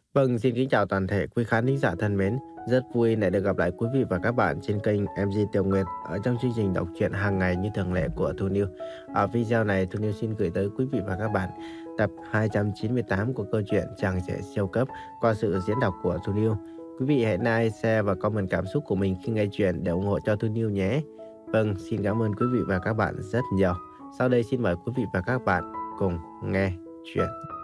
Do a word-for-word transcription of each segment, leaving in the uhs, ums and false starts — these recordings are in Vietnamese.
Vâng, xin kính chào toàn thể quý khán thính giả thân mến. Rất vui lại được gặp lại quý vị và các bạn trên kênh em giê Tiểu Nguyệt ở trong chương trình đọc truyện hàng ngày như thường lệ của Thu Niu. Ở video này, Thu Niu xin gửi tới quý vị và các bạn tập hai trăm chín mươi tám của câu chuyện Chàng Trẻ Siêu Cấp qua sự diễn đọc của Thu Niu. Quý vị hãy like, share và comment cảm xúc của mình khi nghe chuyện để ủng hộ cho Thu Niu nhé. Vâng, xin cảm ơn quý vị và các bạn rất nhiều. Sau đây xin mời quý vị và các bạn cùng nghe chuyện.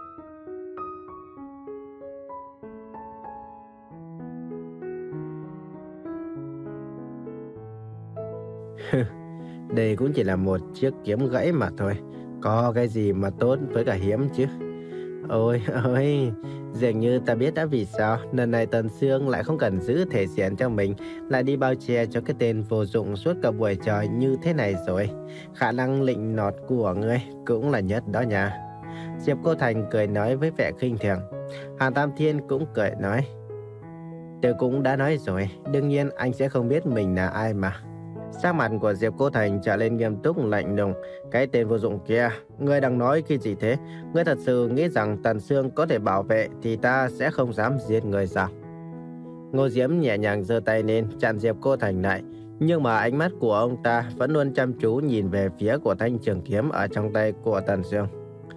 Đây cũng chỉ là một chiếc kiếm gãy mà thôi. Có cái gì mà tốt với cả hiếm chứ. Ôi ôi, dường như ta biết đã vì sao lần này Tần Sương lại không cần giữ thể diện cho mình, lại đi bao che cho cái tên vô dụng suốt cả buổi trời như thế này rồi. Khả năng lịnh nọt của ngươi cũng là nhất đó nha. Diệp Cô Thành cười nói với vẻ khinh thường. Hàn Tam Thiên cũng cười nói, tôi cũng đã nói rồi, đương nhiên anh sẽ không biết mình là ai mà. Sắc mặt của Diệp Cô Thành trở lên nghiêm túc lạnh lùng. Cái tên vô dụng kia, ngươi đang nói cái gì thế? Ngươi thật sự nghĩ rằng Tần Sương có thể bảo vệ thì ta sẽ không dám giết ngươi sao? Ngô Diễm nhẹ nhàng giơ tay lên chặn Diệp Cô Thành lại, nhưng mà ánh mắt của ông ta vẫn luôn chăm chú nhìn về phía của thanh trường kiếm ở trong tay của Tần Sương.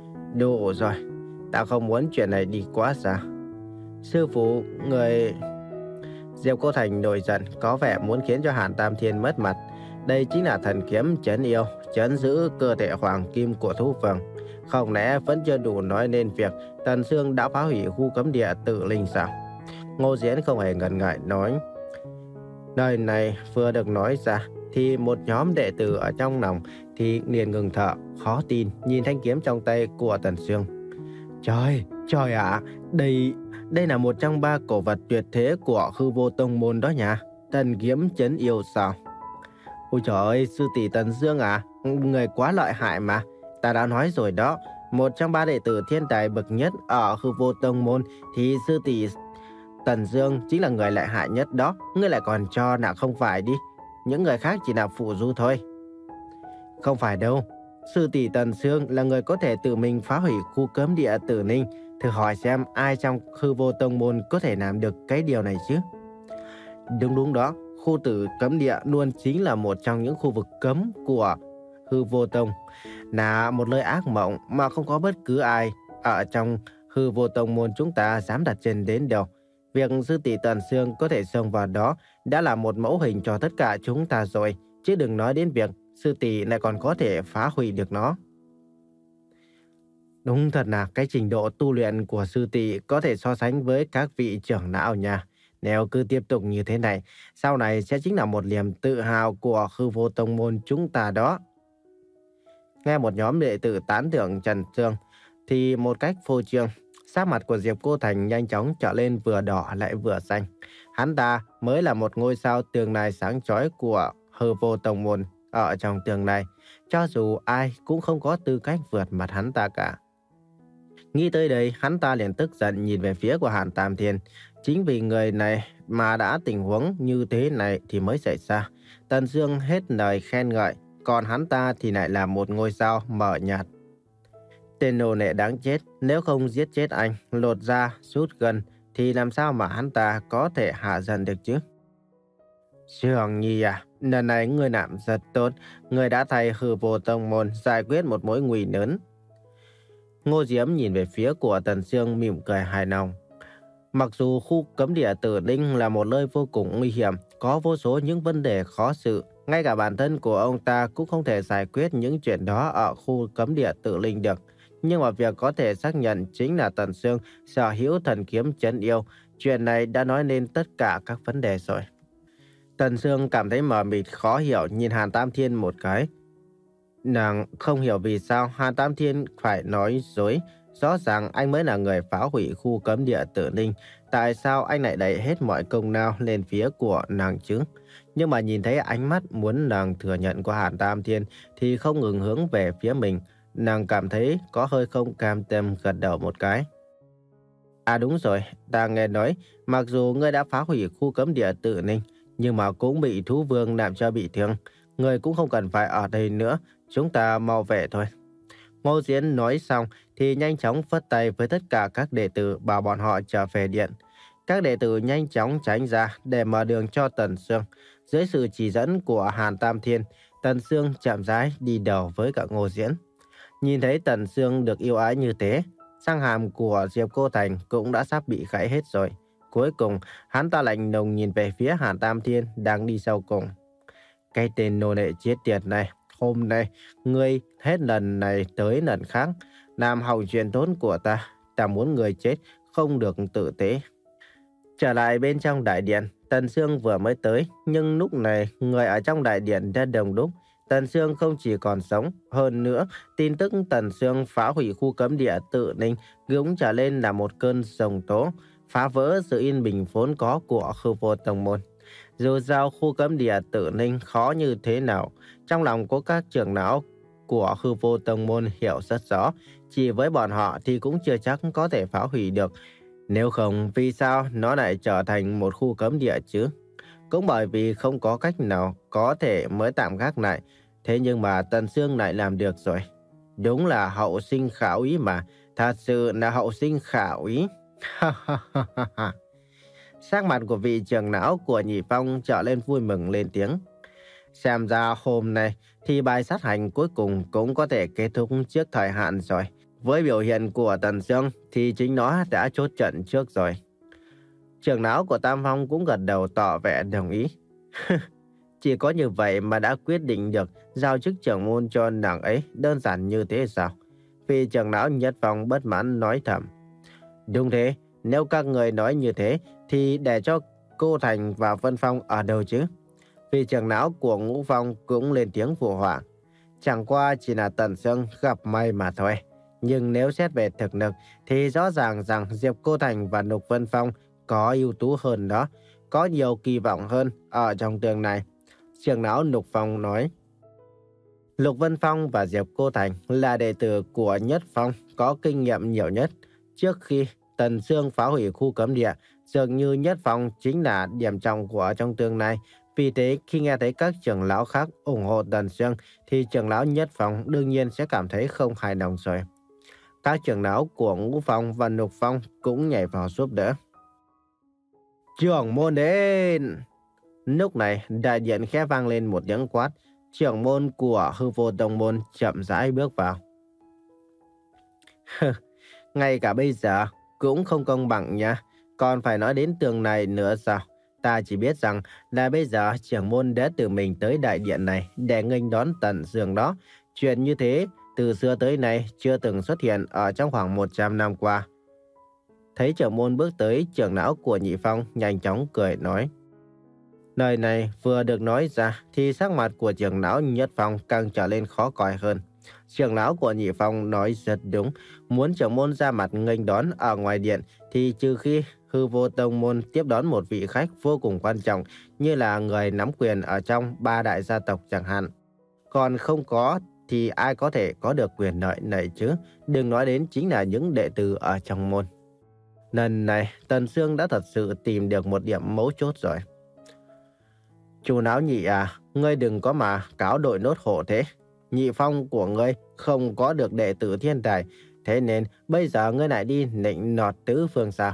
Đủ rồi, ta không muốn chuyện này đi quá xa. Sư phụ, người... Diệp Cô Thành nổi giận, có vẻ muốn khiến cho Hàn Tam Thiên mất mặt. Đây chính là thần kiếm trấn yêu, trấn giữ cơ thể hoàng kim của thú vương. Không lẽ vẫn chưa đủ nói nên việc Tần Sương đã phá hủy khu cấm địa Tự Linh sao? Ngô Diễn không hề ngần ngại nói. Lời này vừa được nói ra thì một nhóm đệ tử ở trong lòng thì liền ngừng thở, khó tin nhìn thanh kiếm trong tay của Tần Sương. Trời, trời ạ, à, đây... Đây là một trong ba cổ vật tuyệt thế của Hư Vô Tông Môn đó nha. Thần kiếm trấn yêu sao? Ôi trời ơi, sư tỷ Tần Dương à, người quá lợi hại mà. Ta đã nói rồi đó, một trong ba đệ tử thiên tài bậc nhất ở Hư Vô Tông Môn thì sư tỷ Tần Dương chính là người lợi hại nhất đó. Ngươi lại còn cho là không phải đi. Những người khác chỉ là phụ du thôi. Không phải đâu. Sư tỷ Tần Dương là người có thể tự mình phá hủy khu cấm địa Tử Ninh. Thử hỏi xem ai trong Hư Vô Tông Môn có thể làm được cái điều này chứ? Đúng đúng đó, khu tử cấm địa luôn chính là một trong những khu vực cấm của Hư Vô Tông. Là một nơi ác mộng mà không có bất cứ ai ở trong Hư Vô Tông Môn chúng ta dám đặt chân đến đâu. Việc sư tỷ Tần Sương có thể xông vào đó đã là một mẫu hình cho tất cả chúng ta rồi. Chứ đừng nói đến việc sư tỷ lại còn có thể phá hủy được nó. Đúng thật là cái trình độ tu luyện của sư tỷ có thể so sánh với các vị trưởng lão nha. Nếu cứ tiếp tục như thế này, sau này sẽ chính là một niềm tự hào của Hư Vô Tông Môn chúng ta đó. Nghe một nhóm đệ tử tán thưởng Trần Sương thì một cách phô trương, sắc mặt của Diệp Cô Thành nhanh chóng trở lên vừa đỏ lại vừa xanh. Hắn ta mới là một ngôi sao tương lai sáng chói của Hư Vô Tông Môn ở trong tương lai. Cho dù ai cũng không có tư cách vượt mặt hắn ta cả. Nghĩ tới đây, hắn ta liền tức giận nhìn về phía của Hàn Tam Thiên. Chính vì người này mà đã tình huống như thế này thì mới xảy ra. Tần Dương hết lời khen ngợi, còn hắn ta thì lại là một ngôi sao mờ nhạt. Tên nô lệ đáng chết, nếu không giết chết anh, lột da, rút gân, thì làm sao mà hắn ta có thể hạ giận được chứ? Trường Nhi à, lần này ngươi làm rất tốt, ngươi đã thay Hư Vô Tông Môn giải quyết một mối nguy lớn. Ngô Diễm nhìn về phía của Tần Sương mỉm cười hài lòng. Mặc dù khu cấm địa Tử Linh là một nơi vô cùng nguy hiểm, có vô số những vấn đề khó xử, ngay cả bản thân của ông ta cũng không thể giải quyết những chuyện đó ở khu cấm địa Tử Linh được. Nhưng mà việc có thể xác nhận chính là Tần Sương sở hữu thần kiếm trấn yêu, chuyện này đã nói lên tất cả các vấn đề rồi. Tần Sương cảm thấy mờ mịt khó hiểu nhìn Hàn Tam Thiên một cái. Nàng không hiểu vì sao Hàn Tam Thiên phải nói dối. Rõ ràng anh mới là người phá hủy khu cấm địa Tử Ninh. Tại sao anh lại đẩy hết mọi công lao lên phía của nàng chứ? Nhưng mà nhìn thấy ánh mắt muốn nàng thừa nhận của Hàn Tam Thiên thì không ngừng hướng về phía mình. Nàng cảm thấy có hơi không cam tâm gật đầu một cái. À đúng rồi, ta nghe nói mặc dù ngươi đã phá hủy khu cấm địa Tử Ninh, nhưng mà cũng bị thú vương làm cho bị thương. Ngươi cũng không cần phải ở đây nữa, chúng ta mau về thôi. Ngô Diễn nói xong thì nhanh chóng phất tay với tất cả các đệ tử bảo bọn họ trở về điện. Các đệ tử nhanh chóng tránh ra để mở đường cho Tần Sương. Dưới sự chỉ dẫn của Hàn Tam Thiên, Tần Sương chậm rãi đi đầu với cả Ngô Diễn. Nhìn thấy Tần Sương được yêu ái như thế, răng hàm của Diệp Cô Thành cũng đã sắp bị gãy hết rồi. Cuối cùng, hắn ta lạnh lùng nhìn về phía Hàn Tam Thiên đang đi sau cùng. Cái tên nô lệ chết tiệt này, hôm nay, ngươi hết lần này tới lần khác, làm hỏng chuyện tốt của ta. Ta muốn người chết, không được tử tế. Trở lại bên trong đại điện, Tần Sương vừa mới tới, nhưng lúc này người ở trong đại điện đã đông đúc. Tần Sương không chỉ còn sống, hơn nữa, tin tức Tần Sương phá hủy khu cấm địa Tự Ninh cũng trở lên là một cơn rồng tố, phá vỡ sự yên bình vốn có của Hư Vô Tông Môn. Dù sao khu cấm địa Tự Ninh khó như thế nào, trong lòng của các trưởng lão của Hư Vô Tông Môn hiểu rất rõ, chỉ với bọn họ thì cũng chưa chắc có thể phá hủy được. Nếu không, vì sao nó lại trở thành một khu cấm địa chứ? Cũng bởi vì không có cách nào có thể mới tạm gác lại. Thế nhưng mà Tần Sương lại làm được rồi. Đúng là hậu sinh khảo ý mà. Thật sự là hậu sinh khảo ý. Sắc mặt của vị trưởng lão của Nhị Phong trở lên vui mừng lên tiếng. Xem ra hôm nay thì bài sát hành cuối cùng cũng có thể kết thúc trước thời hạn rồi. Với biểu hiện của Tần Sương thì chính nó đã chốt trận trước rồi. Trưởng lão của Tam Phong cũng gật đầu tỏ vẻ đồng ý. Chỉ có như vậy mà đã quyết định được giao chức trưởng môn cho nàng ấy, đơn giản như thế sao? Vì trưởng lão Nhất Phong bất mãn nói thầm. Đúng thế, nếu các người nói như thế thì để cho Cô Thành và Vân Phong ở đâu chứ? Vì trưởng lão của Ngũ Phong cũng lên tiếng phụ họa. Chẳng qua chỉ là Tần Sương gặp may mà thôi. Nhưng nếu xét về thực lực thì rõ ràng rằng Diệp Cô Thành và Lục Vân Phong có ưu tú hơn đó, có nhiều kỳ vọng hơn ở trong tương này. Trưởng lão Lục Phong nói. Lục Vân Phong và Diệp Cô Thành là đệ tử của Nhất Phong có kinh nghiệm nhiều nhất. Trước khi Tần Sương phá hủy khu cấm địa, dường như Nhất Phong chính là điểm trọng của trong tương này. Vì thế, khi nghe thấy các trưởng lão khác ủng hộ Tần Sương, thì trưởng lão Nhất Phong đương nhiên sẽ cảm thấy không hài lòng rồi. Các trưởng lão của Ngũ Phong và Lục Phong cũng nhảy vào giúp đỡ. Trưởng môn đến! Lúc này, đại điện khẽ vang lên một tiếng quát. Trưởng môn của Hư Vô Tông Môn chậm rãi bước vào. Ngay cả bây giờ cũng không công bằng nha. Còn phải nói đến tường này nữa sao? Ta chỉ biết rằng là bây giờ trưởng môn đã tự mình tới đại điện này để nghênh đón Tần Sương đó. Chuyện như thế từ xưa tới nay chưa từng xuất hiện ở trong khoảng một trăm năm qua. Thấy trưởng môn bước tới, trưởng lão của Nhị Phong nhanh chóng cười nói. Lời này vừa được nói ra thì sắc mặt của trưởng lão Nhất Phong càng trở lên khó coi hơn. Trưởng lão của Nhị Phong nói rất đúng, muốn trưởng môn ra mặt nghênh đón ở ngoài điện thì trừ khi Hư Vô Tông Môn tiếp đón một vị khách vô cùng quan trọng như là người nắm quyền ở trong ba đại gia tộc chẳng hạn. Còn không có thì ai có thể có được quyền lợi này chứ, đừng nói đến chính là những đệ tử ở trong môn. Lần này Tần Sương đã thật sự tìm được một điểm mấu chốt rồi. Chú Náo Nhị à, ngươi đừng có mà cáo đội nốt hộ thế. Nhị Phong của ngươi không có được đệ tử thiên tài, thế nên bây giờ ngươi lại đi nịnh nọt tứ phương sao?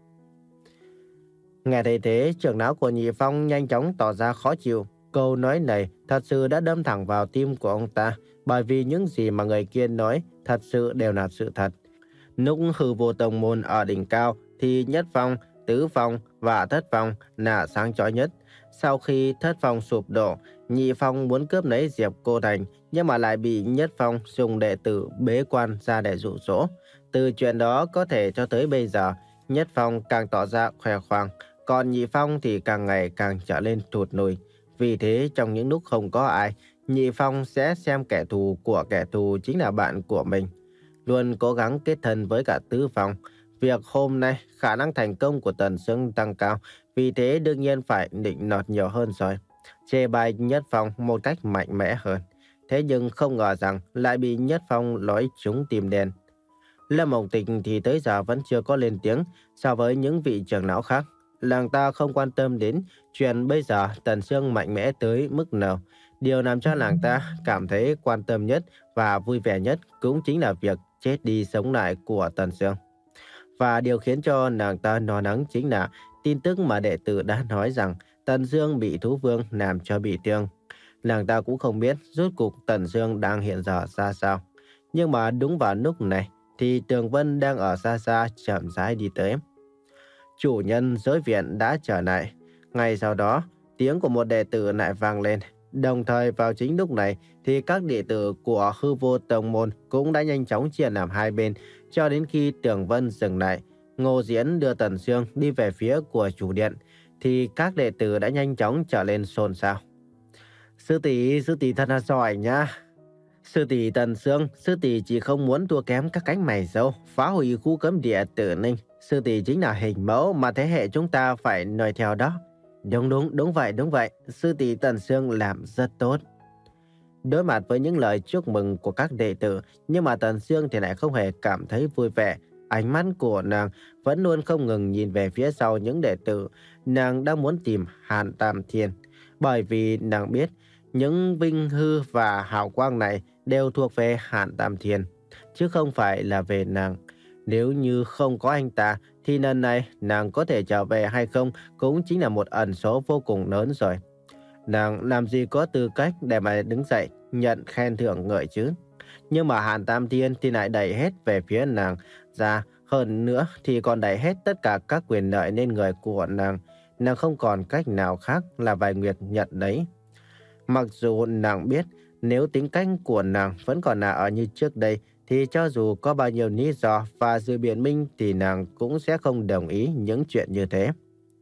Nghe thấy thế, trưởng lão của Nhị Phong nhanh chóng tỏ ra khó chịu. Câu nói này thật sự đã đâm thẳng vào tim của ông ta, bởi vì những gì mà người kia nói thật sự đều là sự thật. Lúc Hư Vô Tông Môn ở đỉnh cao thì Nhất Phong, Tứ Phong và Thất Phong là sáng chói nhất. Sau khi Thất Phong sụp đổ, Nhị Phong muốn cướp lấy Diệp Cô Thành, nhưng mà lại bị Nhất Phong dùng đệ tử bế quan ra để dụ dỗ. Từ chuyện đó có thể cho tới bây giờ, Nhất Phong càng tỏ ra khoe khoang, còn Nhị Phong thì càng ngày càng trở lên thụt lùi. Vì thế, trong những lúc không có ai, Nhị Phong sẽ xem kẻ thù của kẻ thù chính là bạn của mình. Luôn cố gắng kết thân với cả Tứ Phong. Việc hôm nay khả năng thành công của Tần Sương tăng cao, vì thế đương nhiên phải định nọt nhiều hơn rồi. Chê bai Nhất Phong một cách mạnh mẽ hơn. Thế nhưng không ngờ rằng lại bị Nhất Phong nói trúng tim đen. Lâm Mộng Tịch thì tới giờ vẫn chưa có lên tiếng so với những vị trưởng lão khác. Làng ta không quan tâm đến chuyện bây giờ Tần Sương mạnh mẽ tới mức nào. Điều làm cho nàng ta cảm thấy quan tâm nhất và vui vẻ nhất cũng chính là việc chết đi sống lại của Tần Sương. Và điều khiến cho nàng ta lo lắng chính là tin tức mà đệ tử đã nói rằng Tần Sương bị thú vương làm cho bị thương. Nàng ta cũng không biết rốt cuộc Tần Sương đang hiện giờ ra sao. Nhưng mà đúng vào lúc này thì Tường Vân đang ở xa xa chậm rãi đi tới. Chủ nhân giới viện đã trở lại. Ngay sau đó, tiếng của một đệ tử lại vang lên. Đồng thời vào chính lúc này thì các đệ tử của Hư Vô Tông Môn cũng đã nhanh chóng chia làm hai bên cho đến khi Tường Vân dừng lại. Ngô Diễn đưa Tần Sương đi về phía của chủ điện thì các đệ tử đã nhanh chóng trở lên xôn xao. Sư tỷ, sư tỷ thật là giỏi nha. Sư tỷ Tần Sương, sư tỷ chỉ không muốn thua kém các cánh mày râu, phá hủy khu cấm địa Tử Ninh. Sư tỷ chính là hình mẫu mà thế hệ chúng ta phải noi theo đó. Đúng đúng, đúng vậy, đúng vậy. Sư tỷ Tần Sương làm rất tốt. Đối mặt với những lời chúc mừng của các đệ tử, nhưng mà Tần Sương thì lại không hề cảm thấy vui vẻ. Ánh mắt của nàng vẫn luôn không ngừng nhìn về phía sau những đệ tử. Nàng đang muốn tìm Hàn Tam Thiên. Bởi vì nàng biết những vinh hư và hào quang này đều thuộc về Hàn Tam Thiên, chứ không phải là về nàng. Nếu như không có anh ta, thì lần này nàng có thể trở về hay không cũng chính là một ẩn số vô cùng lớn rồi. Nàng làm gì có tư cách để mà đứng dậy nhận khen thưởng ngợi chứ. Nhưng mà Hàn Tam Thiên thì lại đẩy hết về phía nàng ra. Hơn nữa thì còn đẩy hết tất cả các quyền lợi lên người của nàng. Nàng không còn cách nào khác là vài nguyệt nhận đấy. Mặc dù nàng biết nếu tính cách của nàng vẫn còn là ở như trước đây, thì cho dù có bao nhiêu lý do và sự biện minh thì nàng cũng sẽ không đồng ý những chuyện như thế.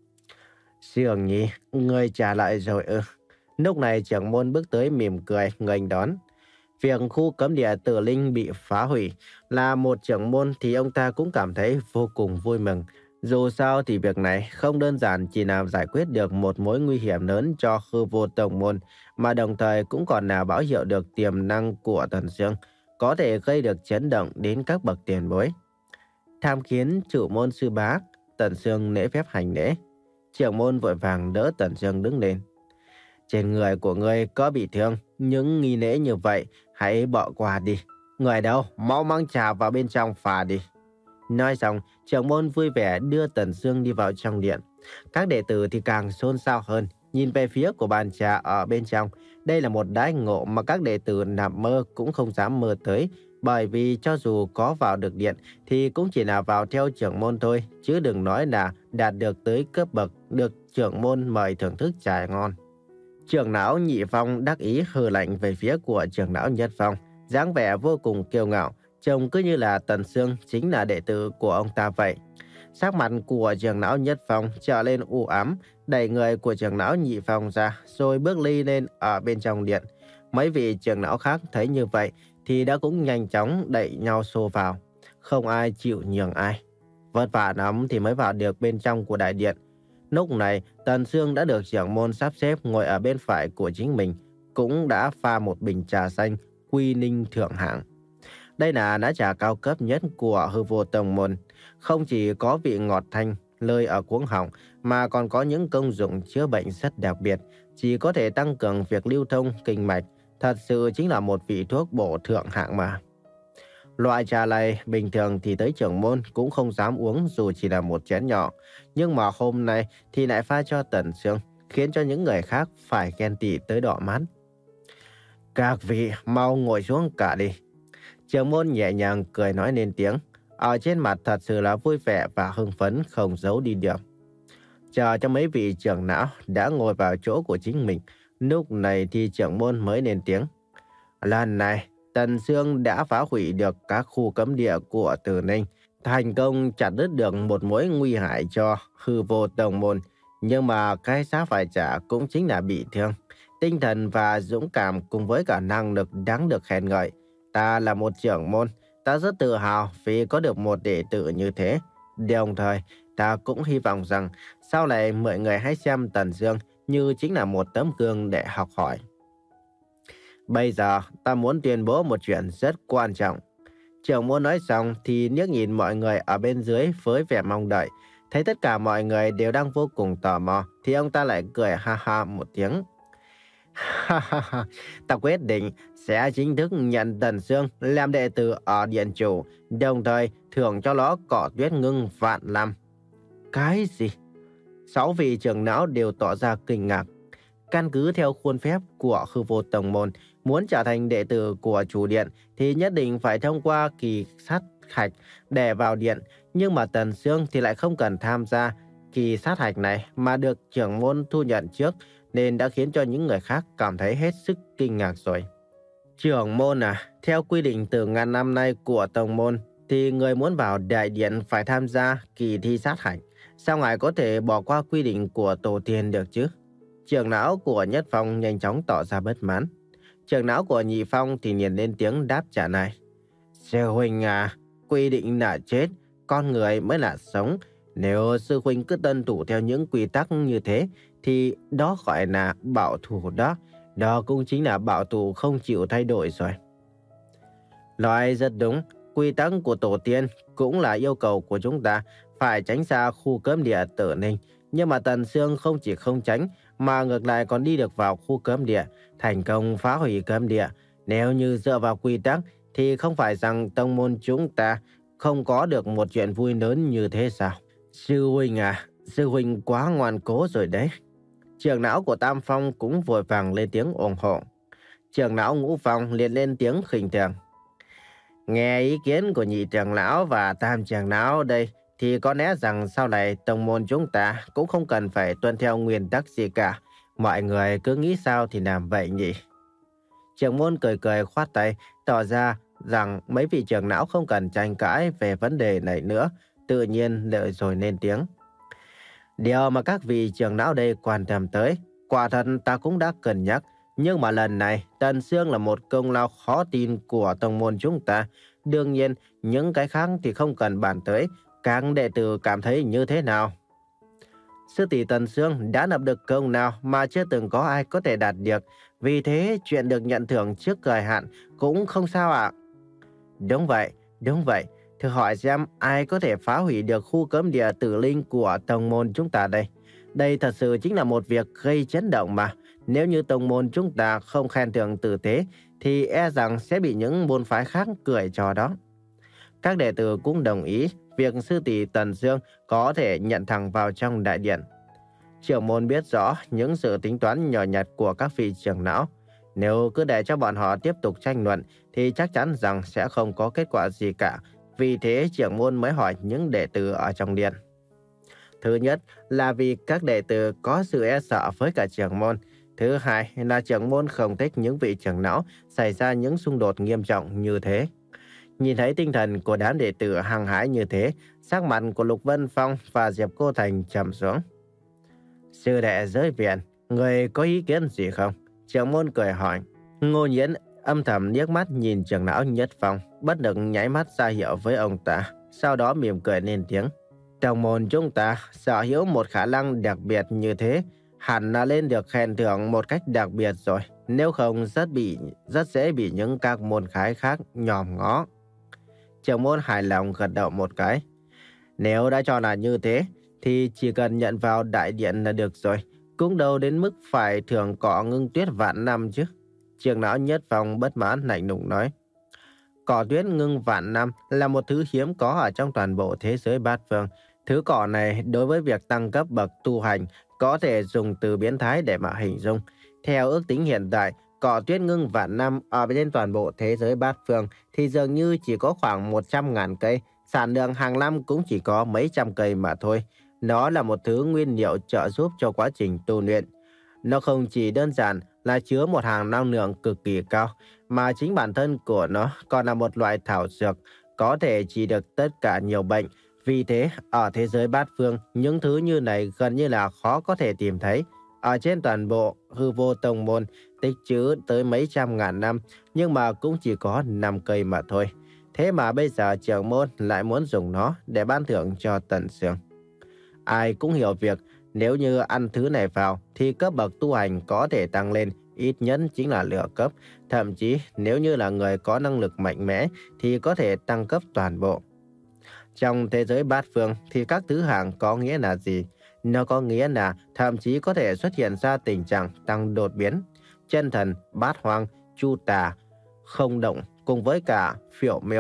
Sương Nhi, ngươi trả lại rồi ư? Lúc này trưởng môn bước tới mỉm cười nghênh đón. Việc khu cấm địa Tử Linh bị phá hủy, là một trưởng môn thì ông ta cũng cảm thấy vô cùng vui mừng. Dù sao thì việc này không đơn giản chỉ làm giải quyết được một mối nguy hiểm lớn cho Hư Vô Tông Môn, mà đồng thời cũng còn là báo hiệu được tiềm năng của Tần Sương, có thể gây được chấn động đến các bậc tiền bối. Tham kiến chủ môn sư bá. Tần Sương lễ phép hành lễ. Trưởng môn vội vàng đỡ Tần Sương đứng lên. Trên người của ngươi có bị thương, những nghi lễ như vậy hãy bỏ qua đi. Người đâu, mau mang trà vào bên trong phà đi. Nói xong, trưởng môn vui vẻ đưa Tần Sương đi vào trong điện. Các đệ tử thì càng xôn xao hơn, nhìn về phía của bàn trà ở bên trong. Đây là một đãi ngộ mà các đệ tử nằm mơ cũng không dám mơ tới. Bởi vì cho dù có vào được điện thì cũng chỉ là vào theo trưởng môn thôi, chứ đừng nói là đạt được tới cấp bậc được trưởng môn mời thưởng thức trà ngon. Trưởng lão Nhị Phong đắc ý hừ lạnh về phía của trưởng lão Nhất Phong, dáng vẻ vô cùng kiêu ngạo, trông cứ như là Tần Sương chính là đệ tử của ông ta vậy. Sắc mặt của trưởng lão Nhất Phong trở lên u ám, đẩy người của trưởng lão Nhị Phong ra, rồi bước ly lên ở bên trong điện. Mấy vị trưởng lão khác thấy như vậy thì đã cũng nhanh chóng đẩy nhau xô vào, không ai chịu nhường ai. Vất vả lắm thì mới vào được bên trong của đại điện. Lúc này, Tần Sương đã được trưởng môn sắp xếp ngồi ở bên phải của chính mình, cũng đã pha một bình trà xanh Quy Ninh thượng hạng. Đây là lá trà cao cấp nhất của Hư Vô Tông Môn, không chỉ có vị ngọt thanh, lơi ở cuống họng, mà còn có những công dụng chữa bệnh rất đặc biệt, chỉ có thể tăng cường việc lưu thông kinh mạch, thật sự chính là một vị thuốc bổ thượng hạng mà. Loại trà này bình thường thì tới trưởng môn cũng không dám uống dù chỉ là một chén nhỏ, nhưng mà hôm nay thì lại pha cho Tần Sương, khiến cho những người khác phải ghen tị tới đỏ mắt. Các vị mau ngồi xuống cả đi. Trưởng môn nhẹ nhàng cười nói lên tiếng, ở trên mặt thật sự là vui vẻ và hưng phấn không giấu đi được. Chờ cho mấy vị trưởng lão đã ngồi vào chỗ của chính mình, lúc này thì trưởng môn mới lên tiếng. Lần này, Tần Sương đã phá hủy được các khu cấm địa của Tử Ninh, thành công chặt đứt được một mối nguy hại cho Hư Vô Tông Môn. Nhưng mà cái giá phải trả cũng chính là bị thương. Tinh thần và dũng cảm cùng với cả năng lực đáng được khen ngợi. Ta là một trưởng môn, ta rất tự hào vì có được một đệ tử như thế. Đồng thời, ta cũng hy vọng rằng sau này mọi người hãy xem Tần Sương như chính là một tấm gương để học hỏi. Bây giờ, ta muốn tuyên bố một chuyện rất quan trọng. Trưởng môn nói xong thì liếc nhìn mọi người ở bên dưới với vẻ mong đợi. Thấy tất cả mọi người đều đang vô cùng tò mò thì ông ta lại cười ha ha một tiếng. Ta quyết định sẽ chính thức nhận Tần Sương làm đệ tử ở điện chủ, đồng thời thưởng cho nó cỏ tuyết ngưng vạn năm. Cái gì? Sáu vị trưởng lão đều tỏ ra kinh ngạc. Căn cứ theo khuôn phép của Hư Vô Tông Môn, muốn trở thành đệ tử của chủ điện thì nhất định phải thông qua kỳ sát hạch để vào điện. Nhưng mà Tần Sương thì lại không cần tham gia kỳ sát hạch này mà được trưởng môn thu nhận trước, nên đã khiến cho những người khác cảm thấy hết sức kinh ngạc rồi. Trưởng môn à, theo quy định từ ngàn năm nay của Tông Môn thì người muốn vào đại điện phải tham gia kỳ thi sát hạch. Sao ngài có thể bỏ qua quy định của tổ tiên được chứ? Trưởng lão của Nhất Phong nhanh chóng tỏ ra bất mãn. Trưởng lão của Nhị Phong thì liền lên tiếng đáp trả này. Sư huynh à, quy định là chết, con người mới là sống. Nếu sư huynh cứ tuân thủ theo những quy tắc như thế thì đó gọi là bảo thủ đó. Đó cũng chính là bảo thủ không chịu thay đổi rồi. Nói rất đúng, quy tắc của tổ tiên cũng là yêu cầu của chúng ta phải tránh xa khu cấm địa Tử Ninh. Nhưng mà Tần Sương không chỉ không tránh mà ngược lại còn đi được vào khu cấm địa, thành công phá hủy cấm địa. Nếu như dựa vào quy tắc thì không phải rằng tông môn chúng ta không có được một chuyện vui lớn như thế sao? Sư huynh à, sư huynh quá ngoan cố rồi đấy. Trưởng lão của Tam Phong cũng vội vàng lên tiếng ủng hộ. Trưởng lão Ngũ Phong liền lên tiếng khinh thường. Nghe ý kiến của nhị trưởng lão và tam trưởng lão đây thì có lẽ rằng sau này tông môn chúng ta cũng không cần phải tuân theo nguyên tắc gì cả. Mọi người cứ nghĩ sao thì làm vậy nhỉ? Trưởng môn cười cười khoát tay, tỏ ra rằng mấy vị trưởng lão không cần tranh cãi về vấn đề này nữa, tự nhiên đợi rồi lên tiếng. Điều mà các vị trưởng lão đây quan tâm tới, quả thật ta cũng đã cân nhắc. Nhưng mà lần này, Tần Sương là một công lao khó tin của tông môn chúng ta. Đương nhiên, những cái khác thì không cần bàn tới. Các đệ tử cảm thấy như thế nào? Sư tỷ Tần Sương đã lập được công nào mà chưa từng có ai có thể đạt được. Vì thế, chuyện được nhận thưởng trước thời hạn cũng không sao ạ. Đúng vậy, đúng vậy. Thử hỏi xem ai có thể phá hủy được khu cấm địa Tử Linh của tông môn chúng ta đây. Đây thật sự chính là một việc gây chấn động mà. Nếu như tông môn chúng ta không khen thưởng tử tế thì e rằng sẽ bị những môn phái khác cười trò đó. Các đệ tử cũng đồng ý việc sư tỷ Tần Sương có thể nhận thẳng vào trong đại điện. Trưởng môn biết rõ những sự tính toán nhỏ nhặt của các vị trưởng lão. Nếu cứ để cho bọn họ tiếp tục tranh luận thì chắc chắn rằng sẽ không có kết quả gì cả. Vì thế trưởng môn mới hỏi những đệ tử ở trong điện. Thứ nhất là vì các đệ tử có sự e sợ với cả trưởng môn. Thứ hai là trưởng môn không thích những vị trưởng lão xảy ra những xung đột nghiêm trọng như thế. Nhìn thấy tinh thần của đám đệ tử hăng hái như thế, sắc mặt của Lục Vân Phong và Diệp Cô Thành trầm xuống. Sư đệ giới viện, người có ý kiến gì không? Trưởng môn cười hỏi. Ngô Nhiễn âm thầm liếc mắt nhìn trưởng lão Nhất Phong, bất lực nháy mắt ra hiệu với ông ta, sau đó mỉm cười lên tiếng. Tông môn chúng ta sở hữu một khả năng đặc biệt như thế, hẳn là lên được khen thưởng một cách đặc biệt rồi, nếu không rất bị rất dễ bị những các môn phái khác nhòm ngó. Trưởng môn hài lòng gật đầu một cái. Nếu đã cho là như thế thì chỉ cần nhận vào đại điện là được rồi, cũng đâu đến mức phải thưởng cỏ ngưng tuyết vạn năm chứ. Trưởng lão Nhất Phong bất mãn lạnh lùng nói. Cỏ tuyết ngưng vạn năm là một thứ hiếm có ở trong toàn bộ thế giới bát phương. Thứ cỏ này đối với việc tăng cấp bậc tu hành có thể dùng từ biến thái để mà hình dung. Theo ước tính hiện tại, cỏ tuyết ngưng vạn năm ở trên toàn bộ thế giới bát phương thì dường như chỉ có khoảng một trăm ngàn cây, sản lượng hàng năm cũng chỉ có mấy trăm cây mà thôi. Nó là một thứ nguyên liệu trợ giúp cho quá trình tu luyện. Nó không chỉ đơn giản là chứa một hàng năng lượng cực kỳ cao, mà chính bản thân của nó còn là một loại thảo dược có thể trị được tất cả nhiều bệnh. Vì thế, ở thế giới bát phương, những thứ như này gần như là khó có thể tìm thấy. Ở trên toàn bộ Hư Vô Tông Môn tích trữ tới mấy trăm ngàn năm, nhưng mà cũng chỉ có năm cây mà thôi. Thế mà bây giờ trưởng môn lại muốn dùng nó để ban thưởng cho Tần Sương. Ai cũng hiểu việc nếu như ăn thứ này vào thì cấp bậc tu hành có thể tăng lên, ít nhất chính là lửa cấp. Thậm chí nếu như là người có năng lực mạnh mẽ thì có thể tăng cấp toàn bộ. Trong thế giới bát phương thì các thứ hạng có nghĩa là gì? Nó có nghĩa là thậm chí có thể xuất hiện ra tình trạng tăng đột biến. Chân Thần, Bát Hoang, Chu Tà, Không Động cùng với cả Phiểu Miêu.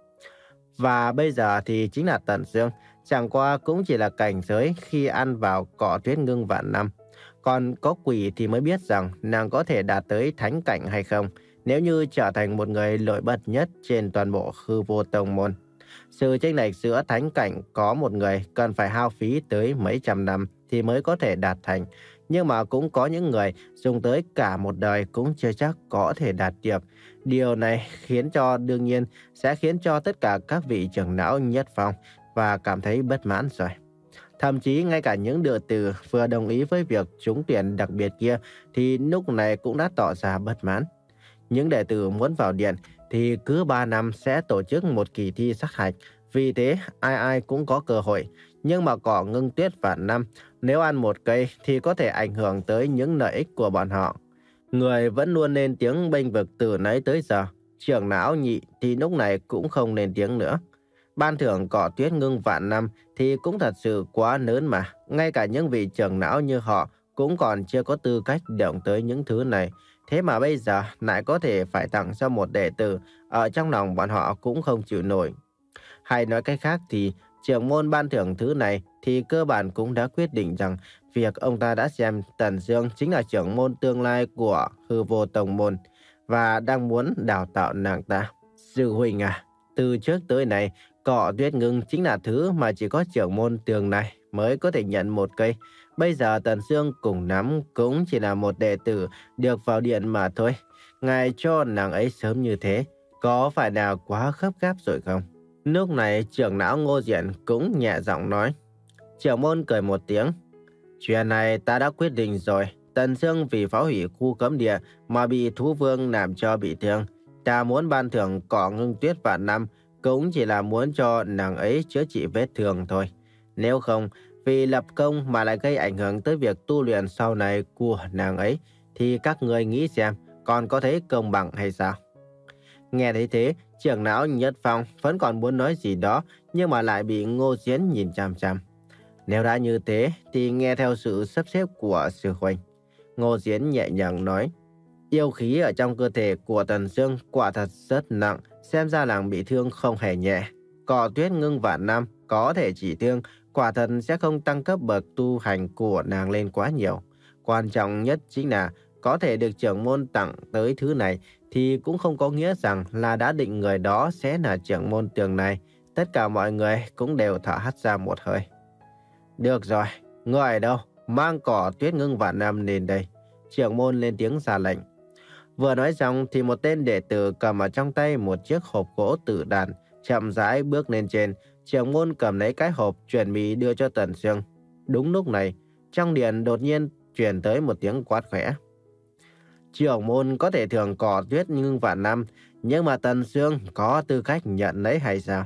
Và bây giờ thì chính là Tần Sương, chẳng qua cũng chỉ là cảnh giới khi ăn vào cỏ tuyết ngưng vạn năm. Còn có quỷ thì mới biết rằng nàng có thể đạt tới thánh cảnh hay không, nếu như trở thành một người nổi bật nhất trên toàn bộ Hư Vô Tông môn. Sự chênh lệch giữa thánh cảnh có một người cần phải hao phí tới mấy trăm năm thì mới có thể đạt thành. Nhưng mà cũng có những người dùng tới cả một đời cũng chưa chắc có thể đạt được. Điều này khiến cho đương nhiên sẽ khiến cho tất cả các vị trưởng lão nhất phong và cảm thấy bất mãn rồi. Thậm chí ngay cả những đệ tử vừa đồng ý với việc trúng tuyển đặc biệt kia thì lúc này cũng đã tỏ ra bất mãn. Những đệ tử muốn vào điện thì cứ ba năm sẽ tổ chức một kỳ thi sát hạch. Vì thế ai ai cũng có cơ hội. Nhưng mà cỏ ngưng tuyết vạn năm, nếu ăn một cây thì có thể ảnh hưởng tới những lợi ích của bọn họ. Người vẫn luôn lên tiếng bênh vực từ nãy tới giờ. Trưởng lão Nhị thì lúc này cũng không lên tiếng nữa. Ban thưởng cỏ tuyết ngưng vạn năm thì cũng thật sự quá lớn mà. Ngay cả những vị trưởng lão như họ cũng còn chưa có tư cách động tới những thứ này. Thế mà bây giờ lại có thể phải tặng cho một đệ tử, ở trong lòng bọn họ cũng không chịu nổi. Hay nói cách khác thì trưởng môn ban thưởng thứ này thì cơ bản cũng đã quyết định rằng việc ông ta đã xem Tần Dương chính là trưởng môn tương lai của Hư Vô Tông môn và đang muốn đào tạo nàng ta. Sư huynh à, từ trước tới nay, cỏ tuyết ngưng chính là thứ mà chỉ có trưởng môn tương lai mới có thể nhận một cây. Bây giờ Tần Dương cùng nắm cũng chỉ là một đệ tử được vào điện mà thôi. Ngài cho nàng ấy sớm như thế, có phải nào quá gấp gáp rồi không? Lúc này trưởng lão Ngô Diện cũng nhẹ giọng nói. Trưởng môn cười một tiếng. Chuyện này ta đã quyết định rồi. Tần Dương vì phá hủy khu cấm địa mà bị thú vương làm cho bị thương. Ta muốn ban thưởng cỏ ngưng tuyết vạn năm cũng chỉ là muốn cho nàng ấy chữa trị vết thương thôi. Nếu không, vì lập công mà lại gây ảnh hưởng tới việc tu luyện sau này của nàng ấy, thì các người nghĩ xem còn có thấy công bằng hay sao? Nghe thấy thế, trưởng lão Nhất Phong vẫn còn muốn nói gì đó nhưng mà lại bị Ngô Diễn nhìn chằm chằm. Nếu đã như thế thì nghe theo sự sắp xếp của sư huynh. Ngô Diễn nhẹ nhàng nói. Yêu khí ở trong cơ thể của Tần Dương quả thật rất nặng, xem ra nàng bị thương không hề nhẹ. Cỏ tuyết ngưng vạn năm có thể chỉ thương, quả thật sẽ không tăng cấp bậc tu hành của nàng lên quá nhiều. Quan trọng nhất chính là có thể được trưởng môn tặng tới thứ này thì cũng không có nghĩa rằng là đã định người đó sẽ là trưởng môn tường này. Tất cả mọi người cũng đều thở hắt ra một hơi. Được rồi, người ở đâu? Mang cỏ tuyết ngưng vạn năm lên đây. Trưởng môn lên tiếng ra lệnh. Vừa nói xong thì một tên đệ tử cầm ở trong tay một chiếc hộp gỗ tử đàn, chậm rãi bước lên trên. Trưởng môn cầm lấy cái hộp chuẩn bị đưa cho Tần Dương. Đúng lúc này, trong điện đột nhiên truyền tới một tiếng quát khẽ. Trưởng môn có thể thưởng cỏ tuyết ngưng vạn năm, nhưng mà Tần Dương có tư cách nhận lấy hay sao?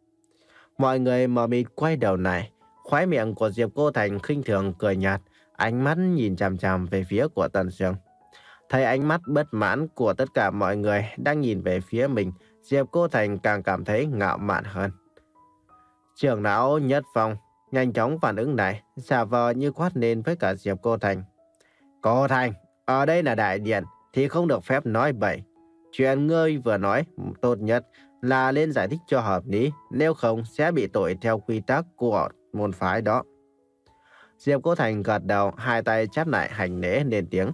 Mọi người mờ mịt quay đầu lại, khóe miệng của Diệp Cô Thành khinh thường cười nhạt, ánh mắt nhìn chằm chằm về phía của Tần Dương. Thấy ánh mắt bất mãn của tất cả mọi người đang nhìn về phía mình, Diệp Cô Thành càng cảm thấy ngạo mạn hơn. Trưởng lão Nhất Phong nhanh chóng phản ứng lại, giả vờ như quát lên với cả Diệp Cô Thành. Cô Thành, ở đây là đại điện thì không được phép nói bậy. Chuyện ngươi vừa nói tốt nhất là lên giải thích cho hợp lý, nếu không sẽ bị tội theo quy tắc của môn phái đó. Diệp Cô Thành gật đầu, hai tay chắp lại hành lễ lên tiếng.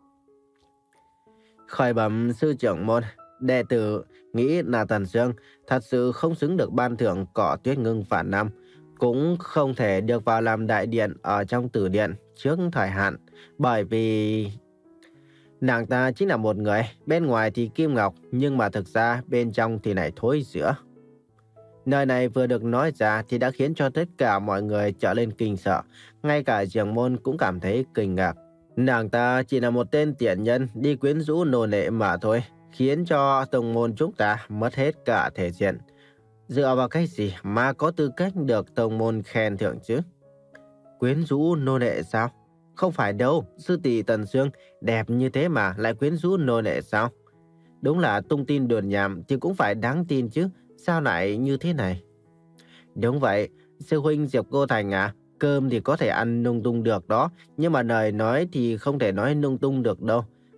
Khởi bẩm sư trưởng môn, đệ tử nghĩ là Tần Dương thật sự không xứng được ban thưởng cỏ tuyết ngưng vạn năm, cũng không thể được vào làm đại điện ở trong tử điện trước thời hạn, bởi vì nàng ta chính là một người, bên ngoài thì kim ngọc, nhưng mà thực ra bên trong thì lại thối rữa. Nơi này vừa được nói ra thì đã khiến cho tất cả mọi người trở lên kinh sợ, ngay cả trưởng môn cũng cảm thấy kinh ngạc. Nàng ta chỉ là một tên tiện nhân đi quyến rũ nô lệ mà thôi, khiến cho tông môn chúng ta mất hết cả thể diện. Dựa vào cái gì mà có tư cách được tông môn khen thưởng chứ? Quyến rũ nô lệ sao? Không phải đâu, sư tỷ Tần Dương đẹp như thế mà lại quyến rũ nô lệ sao? Đúng là tung tin đồn nhảm thì cũng phải đáng tin chứ, sao lại như thế này? Đúng vậy, sư huynh Diệp Cô Thành à, cơm thì có thể ăn lung tung được đó, nhưng mà lời nói thì không thể nói lung tung được đâu.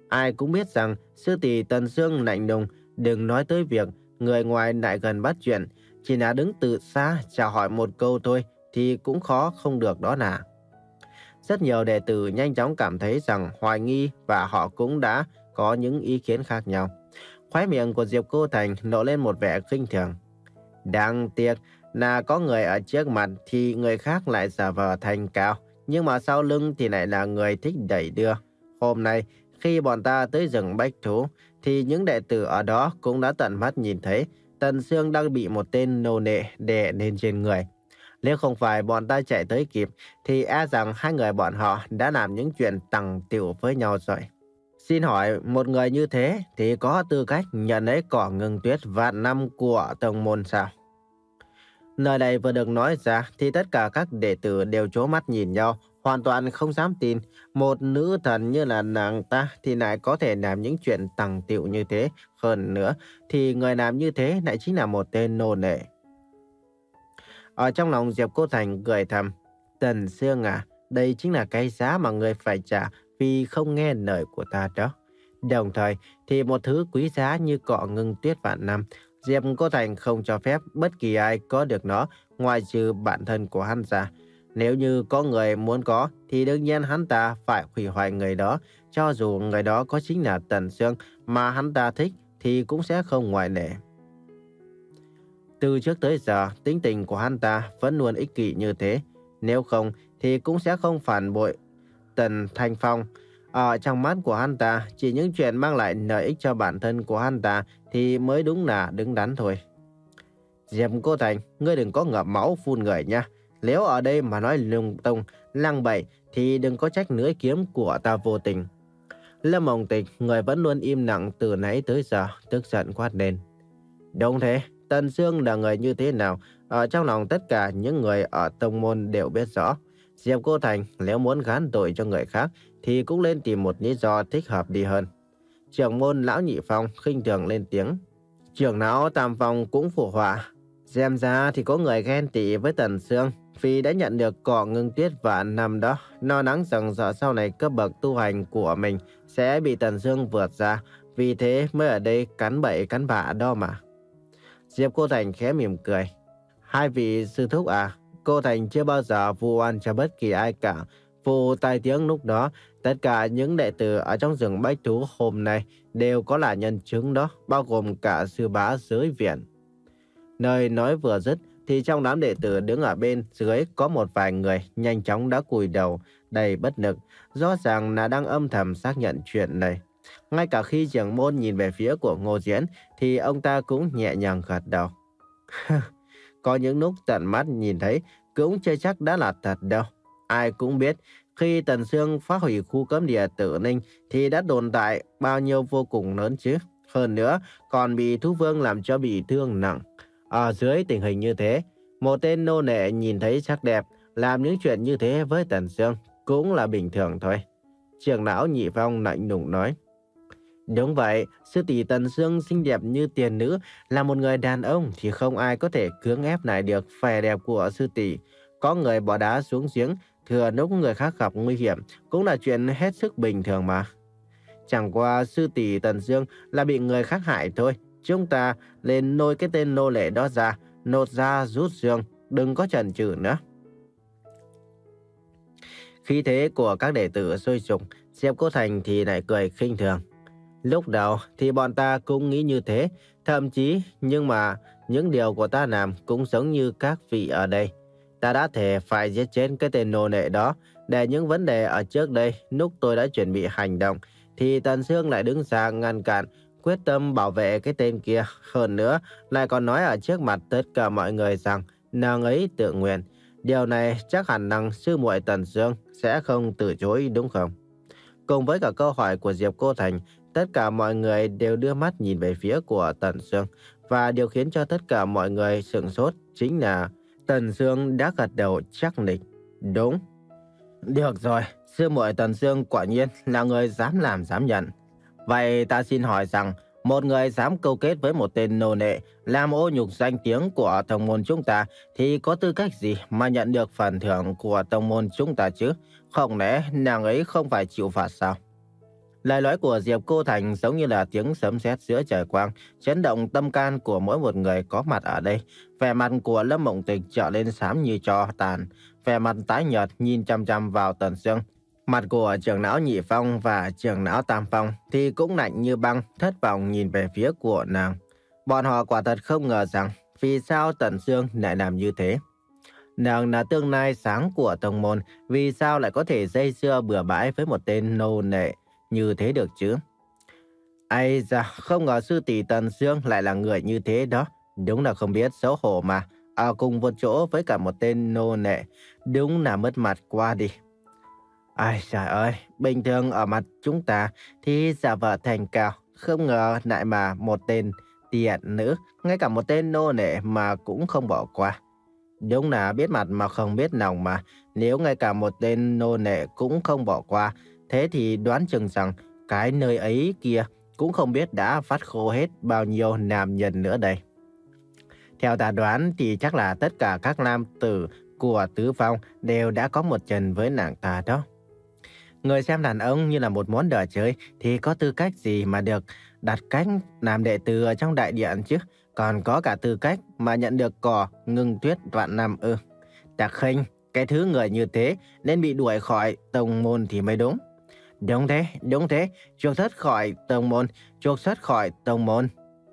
Ai cũng biết rằng sư tỷ Tần Sương lạnh lùng, đừng nói tới việc người ngoài lại gần bắt chuyện, chỉ là đứng từ xa chào hỏi một câu thôi thì cũng khó không được đó là. Rất nhiều đệ tử nhanh chóng cảm thấy rằng hoài nghi và họ cũng đã có những ý kiến khác nhau. Khóe miệng của Diệp Cô Thành nổi lên một vẻ khinh thường. Đáng tiếc là có người ở trước mặt thì người khác lại giả vờ thành cao, nhưng mà sau lưng thì lại là người thích đẩy đưa. Hôm nay, khi bọn ta tới rừng Bách Thú, thì những đệ tử ở đó cũng đã tận mắt nhìn thấy Tần Sương đang bị một tên nô nệ đè lên trên người. Nếu không phải bọn ta chạy tới kịp, thì e rằng hai người bọn họ đã làm những chuyện tằng tiểu với nhau rồi. Xin hỏi, một người như thế thì có tư cách nhận lấy cỏ ngưng tuyết vạn năm của tông môn sao? Lời này vừa được nói ra thì tất cả các đệ tử đều trố mắt nhìn nhau, hoàn toàn không dám tin. Một nữ thần như là nàng ta thì lại có thể làm những chuyện tằng tiệu như thế. Hơn nữa thì người làm như thế lại chính là một tên nô lệ. Ở trong lòng Diệp Cô Thành cười thầm. Tần Sương à, đây chính là cái giá mà người phải trả vì không nghe lời của ta đó. Đồng thời thì một thứ quý giá như cọ ngưng tuyết vạn năm, Diệp Cô Thành không cho phép bất kỳ ai có được nó ngoài trừ bản thân của hắn ta. Nếu như có người muốn có thì đương nhiên hắn ta phải hủy hoại người đó. Cho dù người đó có chính là Tần Sương mà hắn ta thích thì cũng sẽ không ngoại lệ. Từ trước tới giờ, tính tình của hắn ta vẫn luôn ích kỷ như thế. Nếu không thì cũng sẽ không phản bội Tần Thanh Phong. Ở trong mắt của hắn ta, chỉ những chuyện mang lại lợi ích cho bản thân của hắn ta thì mới đúng là đứng đắn thôi. Diệp Cô Thành, ngươi đừng có ngậm máu phun người nha. Nếu ở đây mà nói lung tung, lăng bậy thì đừng có trách lưỡi kiếm của ta vô tình. Lâm Mộng Tịch, người vẫn luôn im lặng từ nãy tới giờ, tức giận quát lên. Đúng thế, Tần Sương là người như thế nào, ở trong lòng tất cả những người ở tông môn đều biết rõ. Diệp Cô Thành nếu muốn gán tội cho người khác thì cũng nên tìm một lý do thích hợp đi hơn. Trưởng môn Lão Nhị Phong khinh thường lên tiếng. Trưởng lão Tam Phong cũng phụ họa. Xem ra thì có người ghen tị với Tần Sương vì đã nhận được cỏ ngưng tuyết vạn năm đó, lo lắng rằng sợ sau này cấp bậc tu hành của mình sẽ bị Tần Sương vượt ra, vì thế mới ở đây cắn bậy cắn bạ đó mà. Diệp Cô Thành khẽ mỉm cười. Hai vị sư thúc à, Cô Thành chưa bao giờ vu oan cho bất kỳ ai cả. Vụ tai tiếng lúc đó, tất cả những đệ tử ở trong rừng Bách Thú hôm nay đều có là nhân chứng đó, bao gồm cả sư bá dưới viện. Nơi nói vừa dứt thì trong đám đệ tử đứng ở bên dưới có một vài người nhanh chóng đã cúi đầu, đầy bất lực, rõ ràng là đang âm thầm xác nhận chuyện này. Ngay cả khi trưởng môn nhìn về phía của Ngô Diễn thì ông ta cũng nhẹ nhàng gật đầu. Có những lúc tận mắt nhìn thấy cũng chưa chắc đã là thật đâu. Ai cũng biết khi Tần Sương phá hủy khu cấm địa Tử Ninh thì đã tồn tại bao nhiêu vô cùng lớn chứ. Hơn nữa còn bị thú vương làm cho bị thương nặng. Ở dưới tình hình như thế, một tên nô lệ nhìn thấy sắc đẹp làm những chuyện như thế với Tần Sương cũng là bình thường thôi. Trưởng lão Nhị Phong lạnh lùng nói. Đúng vậy, sư tỷ Tần Sương xinh đẹp như tiền nữ, là một người đàn ông thì không ai có thể cưỡng ép lại được vẻ đẹp của sư tỷ. Có người bỏ đá xuống giếng, thừa lúc người khác gặp nguy hiểm cũng là chuyện hết sức bình thường mà. Chẳng qua sư tỷ Tần Sương là bị người khác hại thôi. Chúng ta lên nôi cái tên nô lệ đó ra, nốt ra rút xương, đừng có chần chừ nữa. Khí thế của các đệ tử sôi sục, Diệp Cô Thành thì lại cười khinh thường. Lúc đầu thì bọn ta cũng nghĩ như thế, thậm chí nhưng mà những điều của ta làm cũng giống như các vị ở đây. Ta đã thể phải giết chết cái tên nô lệ đó, để những vấn đề ở trước đây lúc tôi đã chuẩn bị hành động thì Tần Sương lại đứng ra ngăn cản, quyết tâm bảo vệ cái tên kia. Hơn nữa lại còn nói ở trước mặt tất cả mọi người rằng nàng ấy tự nguyện. Điều này chắc hẳn rằng sư muội Tần Sương sẽ không từ chối đúng không? Cùng với cả câu hỏi của Diệp Cô Thành, tất cả mọi người đều đưa mắt nhìn về phía của Tần Sương. Và điều khiến cho tất cả mọi người sửng sốt chính là Tần Sương đã gật đầu chắc nịch. Đúng. Được rồi, sư muội Tần Sương quả nhiên là người dám làm dám nhận. Vậy ta xin hỏi rằng, một người dám câu kết với một tên nô lệ làm ô nhục danh tiếng của tông môn chúng ta thì có tư cách gì mà nhận được phần thưởng của tông môn chúng ta chứ? Không lẽ nàng ấy không phải chịu phạt sao? Lời nói của Diệp Cô Thành giống như là tiếng sấm sét giữa trời quang, chấn động tâm can của mỗi một người có mặt ở đây. Vẻ mặt của Lâm Mộng Tịch trở lên xám như tro tàn, vẻ mặt tái nhợt nhìn chăm chăm vào Tần Sương. Mặt của trưởng lão Nhị Phong và trưởng lão Tam Phong thì cũng lạnh như băng, thất vọng nhìn về phía của nàng. Bọn họ quả thật không ngờ rằng vì sao Tần Sương lại làm như thế. Nàng là tương lai sáng của tông môn, vì sao lại có thể dây dưa bừa bãi với một tên nô lệ như thế được chứ? Ai da, không ngờ sư tỷ Tần Sương lại là người như thế đó. Đúng là không biết xấu hổ mà. Ở cùng một chỗ với cả một tên nô lệ, đúng là mất mặt quá đi. Ai trời ơi, bình thường ở mặt chúng ta thì giả vờ thành cao. Không ngờ lại mà một tên tiện nữ, ngay cả một tên nô lệ mà cũng không bỏ qua. Đúng là biết mặt mà không biết lòng mà. Nếu ngay cả một tên nô lệ cũng không bỏ qua, thế thì đoán chừng rằng cái nơi ấy kia cũng không biết đã phát khô hết bao nhiêu nam nhân nữa đây. Theo ta đoán thì chắc là tất cả các nam tử của Tứ Phong đều đã có một trận với nàng ta đó. Người xem đàn ông như là một món đồ chơi thì có tư cách gì mà được đặt cách làm đệ tử ở trong đại điện chứ? Còn có cả tư cách mà nhận được cỏ ngưng tuyết vạn năm ư? Tạc khinh, cái thứ người như thế nên bị đuổi khỏi tông môn thì mới đúng. Đúng thế, đúng thế, chuộc xuất khỏi tông môn, chuộc xuất khỏi tông môn.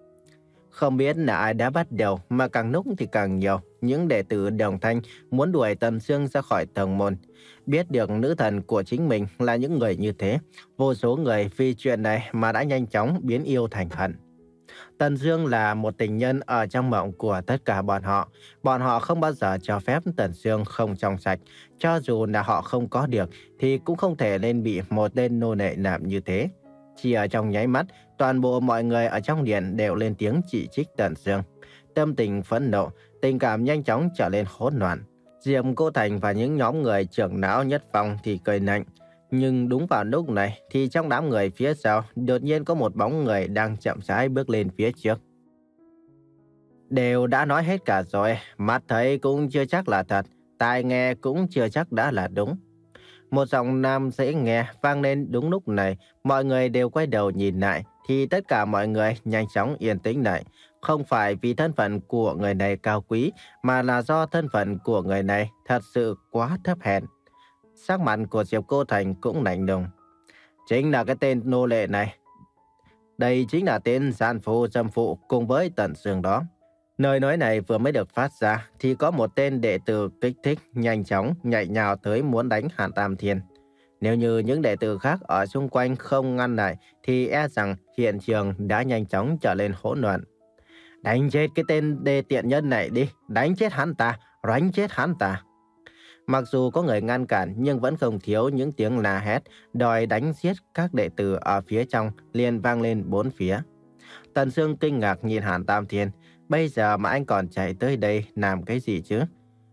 Không biết là ai đã bắt đầu mà càng lúc thì càng nhiều những đệ tử Đồng Thanh muốn đuổi Tần Sương ra khỏi tông môn. Biết được nữ thần của chính mình là những người như thế, vô số người vì chuyện này mà đã nhanh chóng biến yêu thành hận. Tần Sương là một tình nhân ở trong mộng của tất cả bọn họ. Bọn họ không bao giờ cho phép Tần Sương không trong sạch. Cho dù là họ không có được thì cũng không thể nên bị một tên nô lệ làm như thế. Chỉ ở trong nháy mắt, toàn bộ mọi người ở trong điện đều lên tiếng chỉ trích Tần Sương. Tâm tình phẫn nộ, tình cảm nhanh chóng trở lên hỗn loạn. Diệp Cô Thành và những nhóm người trưởng lão Nhất Phong thì cười lạnh. Nhưng đúng vào lúc này thì trong đám người phía sau đột nhiên có một bóng người đang chậm rãi bước lên phía trước. Đều đã nói hết cả rồi, mắt thấy cũng chưa chắc là thật, tai nghe cũng chưa chắc đã là đúng. Một giọng nam dễ nghe vang lên đúng lúc này, mọi người đều quay đầu nhìn lại thì tất cả mọi người nhanh chóng yên tĩnh lại. Không phải vì thân phận của người này cao quý mà là do thân phận của người này thật sự quá thấp hèn. Sắc mặt của Diệp Cô Thành cũng lạnh lùng. Chính là cái tên nô lệ này. Đây chính là tên gian phu dâm phụ cùng với Tần Sương đó. Lời nói này vừa mới được phát ra thì có một tên đệ tử kích thích nhanh chóng nhảy nhào tới muốn đánh Hàn Tam Thiên. Nếu như những đệ tử khác ở xung quanh không ngăn lại thì e rằng hiện trường đã nhanh chóng trở lên hỗn loạn. Đánh chết cái tên đê tiện nhân này đi, đánh chết hắn ta, đánh chết hắn ta. Mặc dù có người ngăn cản nhưng vẫn không thiếu những tiếng la hét, đòi đánh giết các đệ tử ở phía trong liền vang lên bốn phía. Tần Sương kinh ngạc nhìn Hàn Tam Thiên, bây giờ mà anh còn chạy tới đây làm cái gì chứ?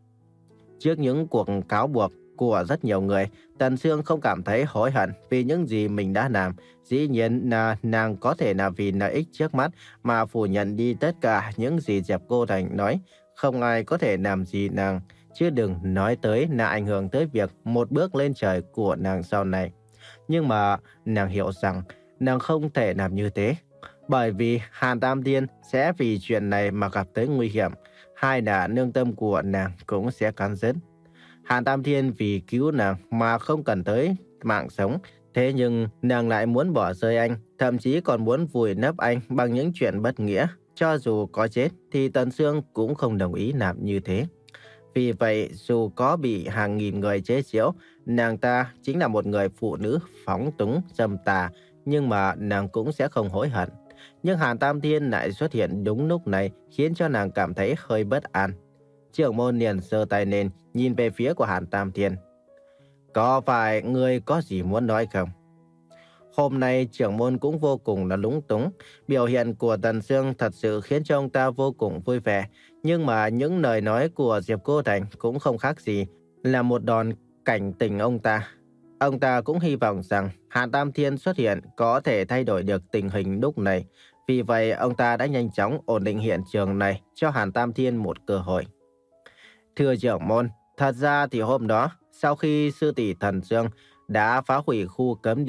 Trước những cuộc cáo buộc của rất nhiều người, Tần Sương không cảm thấy hối hận vì những gì mình đã làm. Dĩ nhiên là nàng có thể là vì lợi ích trước mắt mà phủ nhận đi tất cả những gì Diệp Cô Thành nói. Không ai có thể làm gì nàng, chứ đừng nói tới là ảnh hưởng tới việc một bước lên trời của nàng sau này. Nhưng mà nàng hiểu rằng nàng không thể làm như thế. Bởi vì Hàn Tam Thiên sẽ vì chuyện này mà gặp tới nguy hiểm. Hai là nương tâm của nàng cũng sẽ cắn rứt. Hàn Tam Thiên vì cứu nàng mà không cần tới mạng sống. Thế nhưng nàng lại muốn bỏ rơi anh, thậm chí còn muốn vùi nấp anh bằng những chuyện bất nghĩa. Cho dù có chết thì Tần Sương cũng không đồng ý làm như thế. Vì vậy dù có bị hàng nghìn người chế giễu, nàng ta chính là một người phụ nữ phóng túng, dâm tà, nhưng mà nàng cũng sẽ không hối hận. Nhưng Hàn Tam Thiên lại xuất hiện đúng lúc này khiến cho nàng cảm thấy hơi bất an. Trưởng môn liền giơ tay lên nhìn về phía của Hàn Tam Thiên. Có phải ngươi có gì muốn nói không? Hôm nay trưởng môn cũng vô cùng là lúng túng. Biểu hiện của Tần Sương thật sự khiến cho ông ta vô cùng vui vẻ. Nhưng mà những lời nói của Diệp Cô Thành cũng không khác gì là một đòn cảnh tỉnh ông ta. Ông ta cũng hy vọng rằng Hàn Tam Thiên xuất hiện có thể thay đổi được tình hình lúc này. Vì vậy ông ta đã nhanh chóng ổn định hiện trường này cho Hàn Tam Thiên một cơ hội. Thưa trưởng môn, thật ra thì hôm đó sau khi sư tỷ Thần Dương đã phá hủy khu cấm địa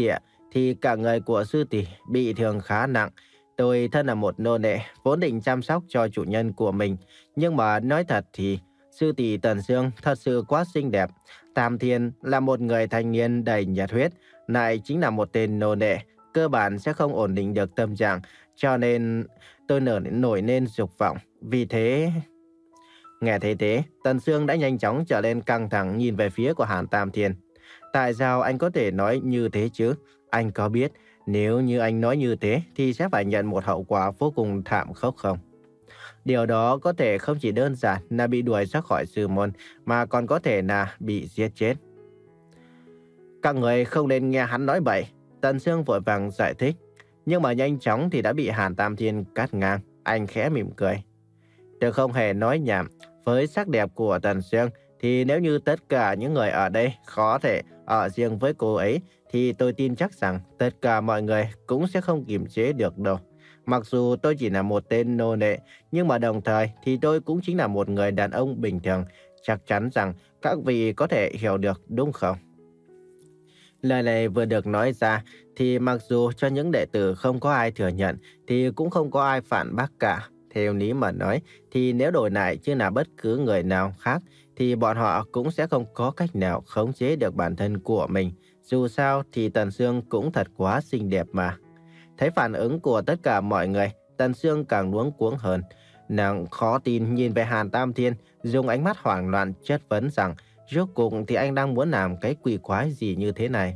thì cả người của sư tỷ bị thương khá nặng. Tôi thân là một nô lệ, vốn định chăm sóc cho chủ nhân của mình. Nhưng mà nói thật thì sư tỷ Tần Sương thật sự quá xinh đẹp. Tam Thiên là một người thanh niên đầy nhiệt huyết, lại chính là một tên nô lệ, cơ bản sẽ không ổn định được tâm trạng, cho nên tôi nở nổi lên dục vọng. Vì thế... Nghe thấy thế, Tần Sương đã nhanh chóng trở lên căng thẳng nhìn về phía của Hàn Tam Thiên. Tại sao anh có thể nói như thế chứ? Anh có biết nếu như anh nói như thế thì sẽ phải nhận một hậu quả vô cùng thảm khốc không? Điều đó có thể không chỉ đơn giản là bị đuổi ra khỏi sư môn mà còn có thể là bị giết chết. Các người không nên nghe hắn nói bậy, Tần Sương vội vàng giải thích. Nhưng mà nhanh chóng thì đã bị Hàn Tam Thiên cắt ngang. Anh khẽ mỉm cười. Tôi không hề nói nhảm. Với sắc đẹp của Tần Sương thì nếu như tất cả những người ở đây có thể ở riêng với cô ấy thì tôi tin chắc rằng tất cả mọi người cũng sẽ không kiềm chế được đâu. Mặc dù tôi chỉ là một tên nô lệ, nhưng mà đồng thời thì tôi cũng chính là một người đàn ông bình thường. Chắc chắn rằng các vị có thể hiểu được đúng không? Lời này vừa được nói ra thì mặc dù cho những đệ tử không có ai thừa nhận thì cũng không có ai phản bác cả. Theo lý mà nói thì nếu đổi lại chứ là bất cứ người nào khác thì bọn họ cũng sẽ không có cách nào khống chế được bản thân của mình. Dù sao thì Tần Sương cũng thật quá xinh đẹp mà. Thấy phản ứng của tất cả mọi người, Tần Sương càng luống cuống hơn. Nàng khó tin nhìn về Hàn Tam Thiên, dùng ánh mắt hoảng loạn chất vấn rằng rốt cuộc thì anh đang muốn làm cái quỷ quái gì như thế này.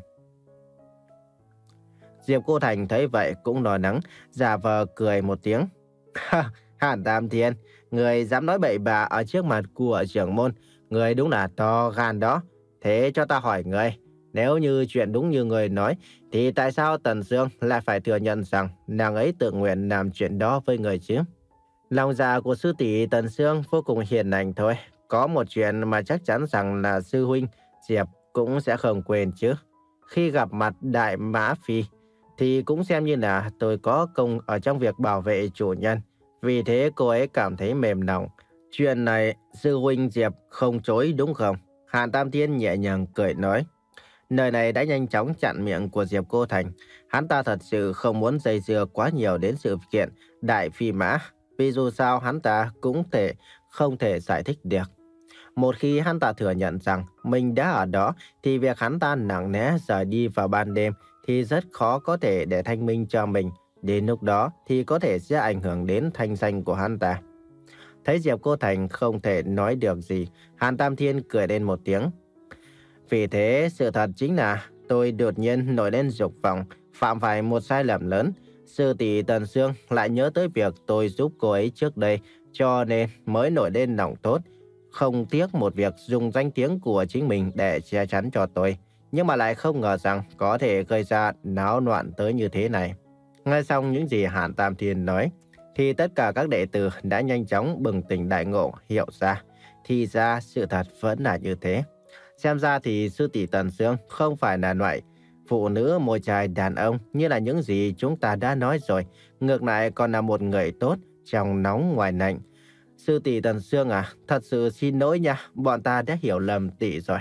Diệp Cô Thành thấy vậy cũng lo lắng, giả vờ cười một tiếng. Hàn Tam Thiên, người dám nói bậy bạ ở trước mặt của trưởng môn, người đúng là to gan đó. Thế cho ta hỏi người, nếu như chuyện đúng như người nói, thì tại sao Tần Sương lại phải thừa nhận rằng nàng ấy tự nguyện làm chuyện đó với người chứ? Lòng dạ của sư tỷ Tần Sương vô cùng hiền lành thôi. Có một chuyện mà chắc chắn rằng là sư huynh Diệp cũng sẽ không quên chứ. Khi gặp mặt Đại Mã Phi, thì cũng xem như là tôi có công ở trong việc bảo vệ chủ nhân. Vì thế cô ấy cảm thấy mềm lòng. Chuyện này sư huynh Diệp không chối đúng không? Hàn Tam Thiên nhẹ nhàng cười nói. Lời này đã nhanh chóng chặn miệng của Diệp Cô Thành. Hắn ta thật sự không muốn dây dưa quá nhiều đến sự kiện Đại Phi Mã. Vì dù sao hắn ta cũng thể không thể giải thích được. Một khi hắn ta thừa nhận rằng mình đã ở đó thì việc hắn ta nặng nề rời đi vào ban đêm thì rất khó có thể để thanh minh cho mình. Đến lúc đó thì có thể sẽ ảnh hưởng đến thanh danh của hắn ta. Thấy Diệp Cô Thành không thể nói được gì, Hàn Tam Thiên cười lên một tiếng. Vì thế sự thật chính là tôi đột nhiên nổi lên dục vọng, phạm phải một sai lầm lớn. Sư tỷ Tần Sương lại nhớ tới việc tôi giúp cô ấy trước đây, cho nên mới nổi lên lòng tốt. Không tiếc một việc dùng danh tiếng của chính mình để che chắn cho tôi, nhưng mà lại không ngờ rằng có thể gây ra náo loạn tới như thế này. Nghe xong những gì Hàn Tam Thiên nói, thì tất cả các đệ tử đã nhanh chóng bừng tỉnh đại ngộ hiểu ra. Thì ra sự thật vẫn là như thế. Xem ra thì sư tỷ Tần Sương không phải là loại phụ nữ môi chài đàn ông như là những gì chúng ta đã nói rồi. Ngược lại còn là một người tốt, trong nóng ngoài lạnh. Sư tỷ Tần Sương à, thật sự xin lỗi nha, bọn ta đã hiểu lầm tỷ rồi.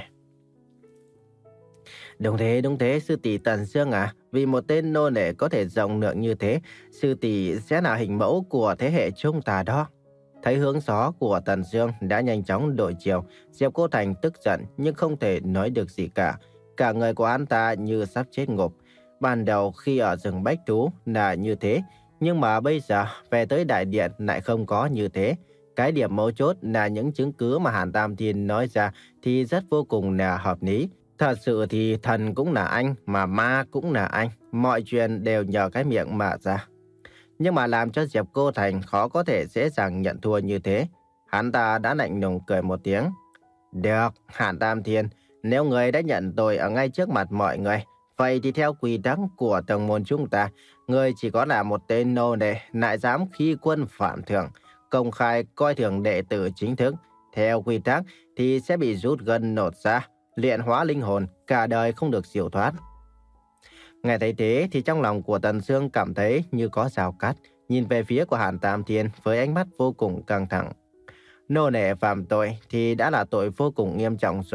Đúng thế, đúng thế, sư tỷ Tần Sương à, vì một tên nô lệ có thể rộng lượng như thế, sư tỷ sẽ là hình mẫu của thế hệ chúng ta đó. Thấy hướng gió của Tần Sương đã nhanh chóng đổi chiều, Diệp Cô Thành tức giận nhưng không thể nói được gì cả. Cả người của anh ta như sắp chết ngộp. Ban đầu khi ở rừng Bách Thú là như thế, nhưng mà bây giờ về tới đại điện lại không có như thế. Cái điểm mấu chốt là những chứng cứ mà Hàn Tam Thiên nói ra thì rất vô cùng là hợp lý. Thật sự thì thần cũng là anh, mà ma cũng là anh. Mọi chuyện đều nhờ cái miệng mà ra. Nhưng mà làm cho Diệp Cô Thành khó có thể dễ dàng nhận thua như thế. Hắn ta đã lạnh lùng cười một tiếng. Được, Hàn Tam Thiên, nếu người đã nhận tội ở ngay trước mặt mọi người, vậy thì theo quy tắc của tầng môn chúng ta, người chỉ có là một tên nô lệ lại dám khi quân phạm thượng, công khai coi thường đệ tử chính thức. Theo quy tắc thì sẽ bị rút gân nột ra, luyện hóa linh hồn, cả đời không được siêu thoát. Nghe thấy thế thì trong lòng của Tần Sương cảm thấy như có rào cắt, nhìn về phía của Hàn Tam Thiên với ánh mắt vô cùng căng thẳng. Nô lệ phạm tội thì đã là tội vô cùng nghiêm trọng rồi,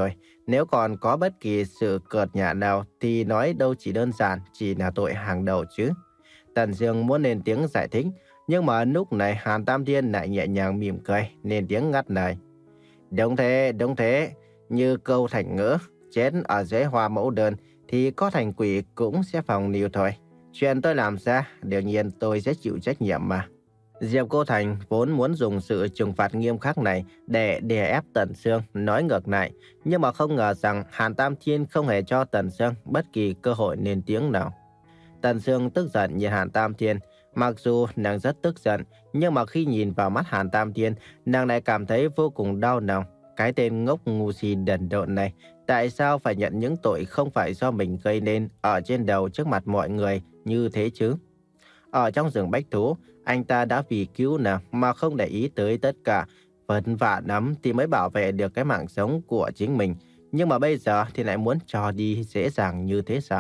Nếu còn có bất kỳ sự cợt nhả nào thì nói đâu chỉ đơn giản chỉ là tội hàng đầu chứ. Tần Dương muốn lên tiếng giải thích, nhưng mà lúc này Hàn Tam Thiên lại nhẹ nhàng mỉm cười, lên tiếng ngắt lời. Đúng thế, đúng thế. Như câu thành ngữ, chết ở dưới hoa mẫu đơn thì có thành quỷ cũng sẽ phòng lưu thôi. Chuyện tôi làm ra, đương nhiên tôi sẽ chịu trách nhiệm mà. Diệp Cô Thành vốn muốn dùng sự trừng phạt nghiêm khắc này để đè ép Tần Sương nói ngược lại, nhưng mà không ngờ rằng Hàn Tam Thiên không hề cho Tần Sương bất kỳ cơ hội lên tiếng nào. Tần Sương tức giận nhìn Hàn Tam Thiên, mặc dù nàng rất tức giận, nhưng mà khi nhìn vào mắt Hàn Tam Thiên, nàng lại cảm thấy vô cùng đau lòng. Cái tên ngốc ngu si đần độn này, tại sao phải nhận những tội không phải do mình gây nên ở trên đầu trước mặt mọi người như thế chứ? Ở trong rừng bách thú, anh ta đã vì cứu nàng mà không để ý tới tất cả, vất vả lắm thì mới bảo vệ được cái mạng sống của chính mình. Nhưng mà bây giờ thì lại muốn cho đi dễ dàng như thế sao?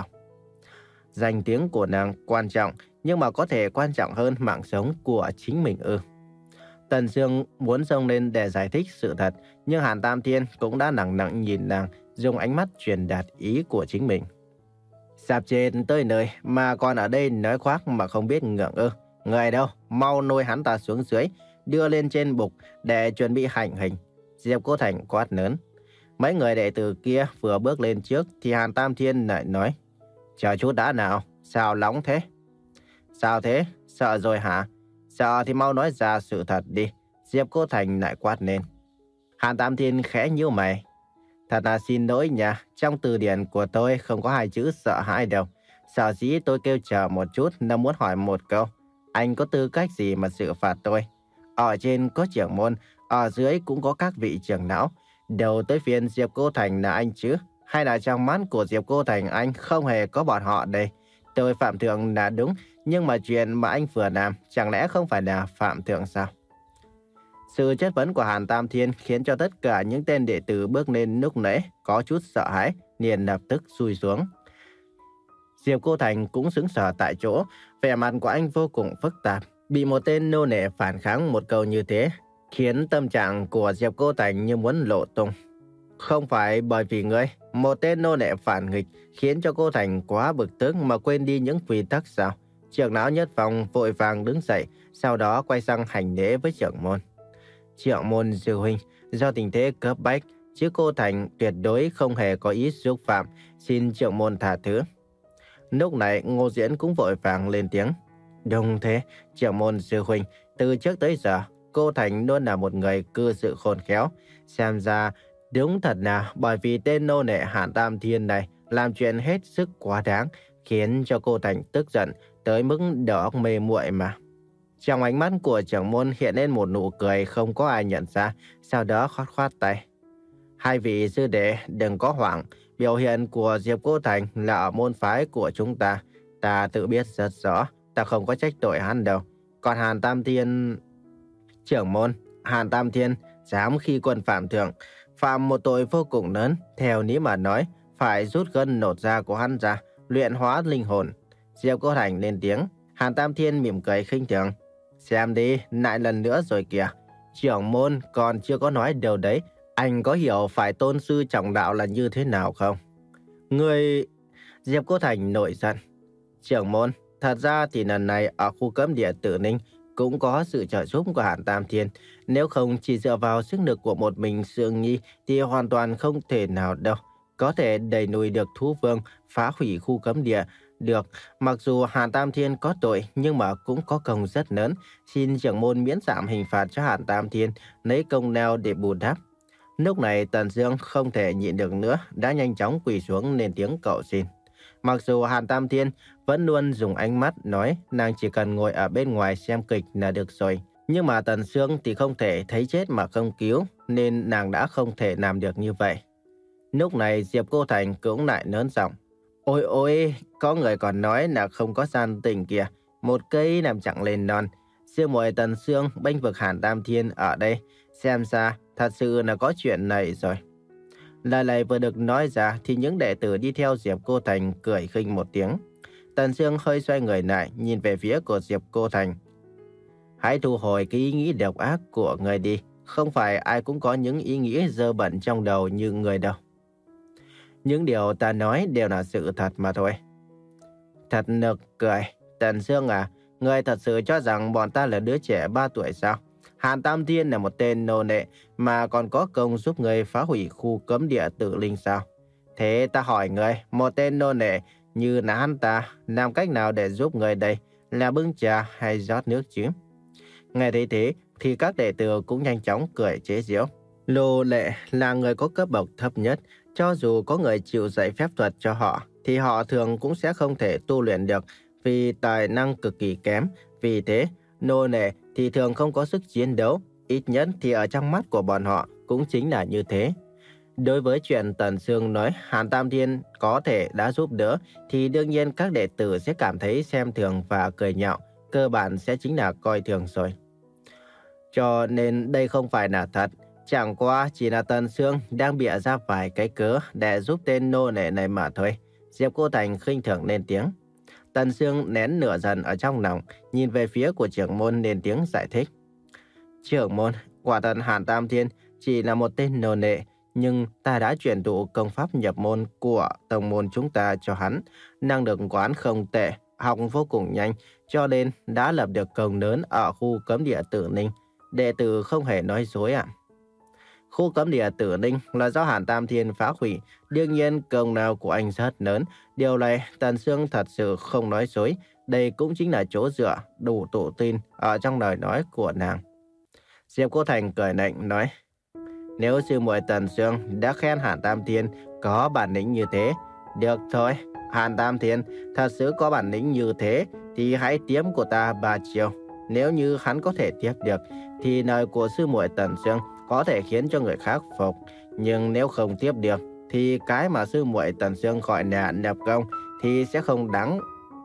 Danh tiếng của nàng quan trọng, nhưng mà có thể quan trọng hơn mạng sống của chính mình ư? Tần Dương muốn xông lên để giải thích sự thật, nhưng Hàn Tam Thiên cũng đã lẳng lặng nhìn nàng, dùng ánh mắt truyền đạt ý của chính mình. Sắp chết tới nơi mà còn ở đây nói khoác mà không biết ngượng ư? Người đâu, mau lôi hắn ta xuống dưới, đưa lên trên bục để chuẩn bị hành hình. Diệp Cô Thành quát lớn. Mấy người đệ tử kia vừa bước lên trước thì Hàn Tam Thiên lại nói. Chờ chút đã nào, sao nóng thế? Sao thế? Sợ rồi hả? Sợ thì mau nói ra sự thật đi. Diệp Cô Thành lại quát lên. Hàn Tam Thiên khẽ nhíu mày. Thật là xin lỗi nha, trong từ điển của tôi không có hai chữ sợ hãi đâu. Sở dĩ tôi kêu chờ một chút là muốn hỏi một câu. Anh có tư cách gì mà xử phạt tôi? Ở trên có trưởng môn, ở dưới cũng có các vị trưởng lão. Đầu tới phiên Diệp Cô Thành là anh chứ? Hay là trong mắt của Diệp Cô Thành anh không hề có bọn họ đây? Tôi phạm thượng là đúng, nhưng mà chuyện mà anh vừa làm chẳng lẽ không phải là phạm thượng sao? Sự chất vấn của Hàn Tam Thiên khiến cho tất cả những tên đệ tử bước lên lúc nãy có chút sợ hãi, liền lập tức xui xuống. Diệp Cô Thành cũng sững sờ tại chỗ, vẻ mặt của anh vô cùng phức tạp. Bị một tên nô nệ phản kháng một câu như thế, khiến tâm trạng của Diệp Cô Thành như muốn lộ tung. Không phải bởi vì ngươi, một tên nô nệ phản nghịch khiến cho cô Thành quá bực tức mà quên đi những quy tắc sao? Trưởng lão Nhất Phong vội vàng đứng dậy, sau đó quay sang hành lễ với trưởng môn. Trưởng môn sư huynh, do tình thế cấp bách, chứ cô Thành tuyệt đối không hề có ý xúc phạm, xin trưởng môn tha thứ. Lúc này Ngô Diễn cũng vội vàng lên tiếng. Đúng thế, trưởng môn sư huynh, từ trước tới giờ, cô Thành luôn là một người cư xử khôn khéo. Xem ra, đúng thật là bởi vì tên nô nệ Hàn Tam Thiên này làm chuyện hết sức quá đáng, khiến cho cô Thành tức giận tới mức đầu óc mê muội mà. Trong ánh mắt của trưởng môn hiện lên một nụ cười không có ai nhận ra, sau đó khoát khoát tay. Hai vị sư đệ đừng có hoảng, biểu hiện của Diệp Cô Thành là ở môn phái của chúng ta. Ta tự biết rất rõ, ta không có trách tội hắn đâu. Còn Hàn Tam Thiên... Trưởng môn, Hàn Tam Thiên dám khi quân phạm thượng, phạm một tội vô cùng lớn, theo lý mà nói, phải rút gân nột da của hắn ra, luyện hóa linh hồn. Diệp Cô Thành lên tiếng, Hàn Tam Thiên mỉm cười khinh thường. Xem đi, lại lần nữa rồi kìa. Trưởng môn còn chưa có nói đâu đấy. Anh có hiểu phải tôn sư trọng đạo là như thế nào không? Người... Diệp Cô Thành nổi giận. Trưởng môn, thật ra thì lần này ở khu cấm địa Tử Ninh cũng có sự trợ giúp của Hàn Tam Thiên. Nếu không chỉ dựa vào sức lực của một mình Sương Nhi thì hoàn toàn không thể nào đâu. Có thể đẩy lùi được thú vương, phá hủy khu cấm địa được. Mặc dù Hàn Tam Thiên có tội nhưng mà cũng có công rất lớn. Xin trưởng môn miễn giảm hình phạt cho Hàn Tam Thiên, lấy công lao để bù đắp. Lúc này Tần Dương không thể nhịn được nữa, đã nhanh chóng quỳ xuống lên tiếng cầu xin. Mặc dù Hàn Tam Thiên vẫn luôn dùng ánh mắt nói nàng chỉ cần ngồi ở bên ngoài xem kịch là được rồi. Nhưng mà Tần Dương thì không thể thấy chết mà không cứu, nên nàng đã không thể làm được như vậy. Lúc này Diệp Cô Thành cũng lại lớn giọng. Ôi ôi, có người còn nói là không có gian tình kìa, một cây làm chẳng lên non. Sư muội Tần Dương bênh vực Hàn Tam Thiên ở đây, xem ra thật sự là có chuyện này rồi. Lời này vừa được nói ra thì những đệ tử đi theo Diệp Cô Thành cười khinh một tiếng. Tần Dương hơi xoay người lại, nhìn về phía của Diệp Cô Thành. Hãy thu hồi cái ý nghĩ độc ác của người đi, không phải ai cũng có những ý nghĩ dơ bẩn trong đầu như người đâu. Những điều ta nói đều là sự thật mà thôi. Thật nực cười. Tần Sương à, ngươi thật sự cho rằng bọn ta là đứa trẻ ba tuổi sao? Hàn Tam Thiên là một tên nô lệ mà còn có công giúp ngươi phá hủy khu cấm địa Tử Linh sao? Thế ta hỏi ngươi, một tên nô lệ như là hắn ta, làm cách nào để giúp ngươi đây? Là bưng trà hay rót nước chứ? Nghe thấy thế thì các đệ tử cũng nhanh chóng cười chế giễu. Nô lệ là người có cấp bậc thấp nhất, cho dù có người chịu dạy phép thuật cho họ thì họ thường cũng sẽ không thể tu luyện được vì tài năng cực kỳ kém. Vì thế, nô lệ thì thường không có sức chiến đấu, ít nhất thì ở trong mắt của bọn họ cũng chính là như thế. Đối với chuyện Tần Sương nói Hàn Tam Thiên có thể đã giúp đỡ thì đương nhiên các đệ tử sẽ cảm thấy xem thường và cười nhạo, cơ bản sẽ chính là coi thường rồi. Cho nên đây không phải là thật, chẳng qua chỉ là Tần Sương đang bịa ra vài cái cớ để giúp tên nô lệ này mà thôi. Diệp Cô Thành khinh thường lên tiếng. Tần Sương nén nửa dần ở trong lòng, nhìn về phía của trưởng môn lên tiếng giải thích. Trưởng môn, quả thật Hàn Tam Thiên chỉ là một tên nô lệ, nhưng ta đã truyền thụ công pháp nhập môn của tông môn chúng ta cho hắn. Năng lực của hắn không tệ, học vô cùng nhanh, cho nên đã lập được công lớn ở khu cấm địa Tử Linh. Đệ tử không hề nói dối ạ. Khu cấm địa Tử Linh là do Hàn Tam Thiên phá hủy, đương nhiên công lao của anh rất lớn. Điều này Tần Sương thật sự không nói dối, đây cũng chính là chỗ dựa đủ tự tin ở trong lời nói của nàng. Diệp Cô Thành cười lạnh nói, nếu sư muội Tần Sương đã khen Hàn Tam Thiên có bản lĩnh như thế, được thôi, Hàn Tam Thiên thật sự có bản lĩnh như thế thì hãy tiếm của ta ba chiêu. Nếu như hắn có thể tiếp được thì lời của sư muội Tần Sương có thể khiến cho người khác phục, nhưng nếu không tiếp được thì cái mà sư muội Tần Sương gọi là nhập công thì sẽ không đáng.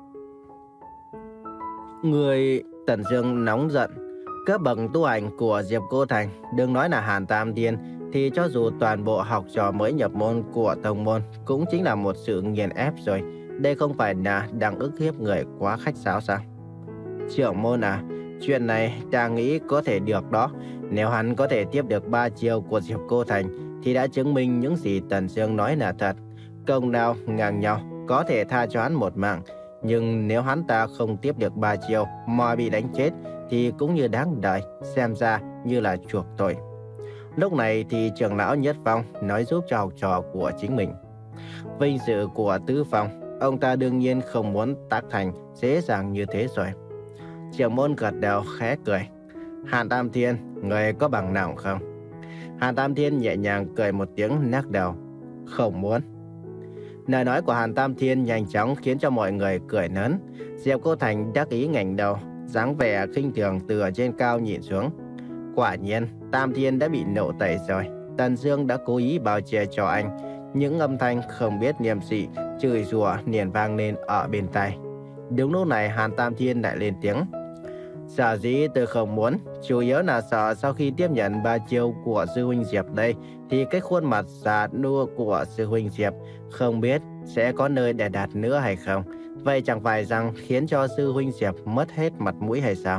Người Tần Sương nóng giận. Cấp bậc tu hành của Diệp Cô Thành, đừng nói là Hàn Tam Thiên, thì cho dù toàn bộ học trò mới nhập môn của tông môn cũng chính là một sự nghiền ép rồi. Đây không phải là đang ức hiếp người quá khách sáo sao? Trưởng môn à, chuyện này ta nghĩ có thể được đó. Nếu hắn có thể tiếp được ba chiêu của Diệp Cô Thành thì đã chứng minh những gì Tần Sương nói là thật. Công lao ngang nhau, có thể tha cho hắn một mạng. Nhưng nếu hắn ta không tiếp được ba chiêu mà bị đánh chết thì cũng như đáng đời, xem ra như là chuộc tội. Lúc này thì trưởng lão Nhất Phong nói giúp cho học trò của chính mình. Vinh dự của Tứ Phong, ông ta đương nhiên không muốn tác thành dễ dàng như thế rồi. Trưởng môn gật đầu khẽ cười. Hàn Tam Thiên, người có bằng nào không? Hàn Tam Thiên nhẹ nhàng cười một tiếng lắc đầu. Không muốn. Lời nói của Hàn Tam Thiên nhanh chóng khiến cho mọi người cười lớn. Diệp Cô Thành đắc ý ngẩng đầu, dáng vẻ khinh thường từ ở trên cao nhìn xuống. Quả nhiên, Tam Thiên đã bị nổ tẩy rồi. Tần Dương đã cố ý bao che cho anh. Những âm thanh không biết niềm dị, chửi rủa liền vang lên ở bên tai. Đúng lúc này Hàn Tam Thiên lại lên tiếng. Sở dĩ tôi không muốn, chủ yếu là sợ sau khi tiếp nhận ba chiêu của sư huynh Diệp đây, thì cái khuôn mặt già nua của sư huynh Diệp không biết sẽ có nơi để đặt nữa hay không. Vậy chẳng phải rằng khiến cho sư huynh Diệp mất hết mặt mũi hay sao?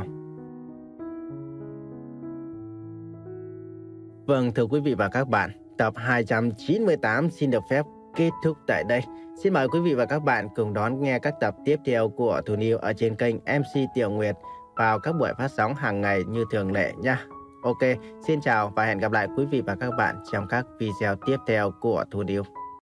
Vâng, thưa quý vị và các bạn, tập hai trăm chín mươi tám xin được phép kết thúc tại đây. Xin mời quý vị và các bạn cùng đón nghe các tập tiếp theo của Thủ Niu ở trên kênh em xê Tiểu Nguyệt vào các buổi phát sóng hàng ngày như thường lệ nha. Ok, xin chào và hẹn gặp lại quý vị và các bạn trong các video tiếp theo của Thủ Niu.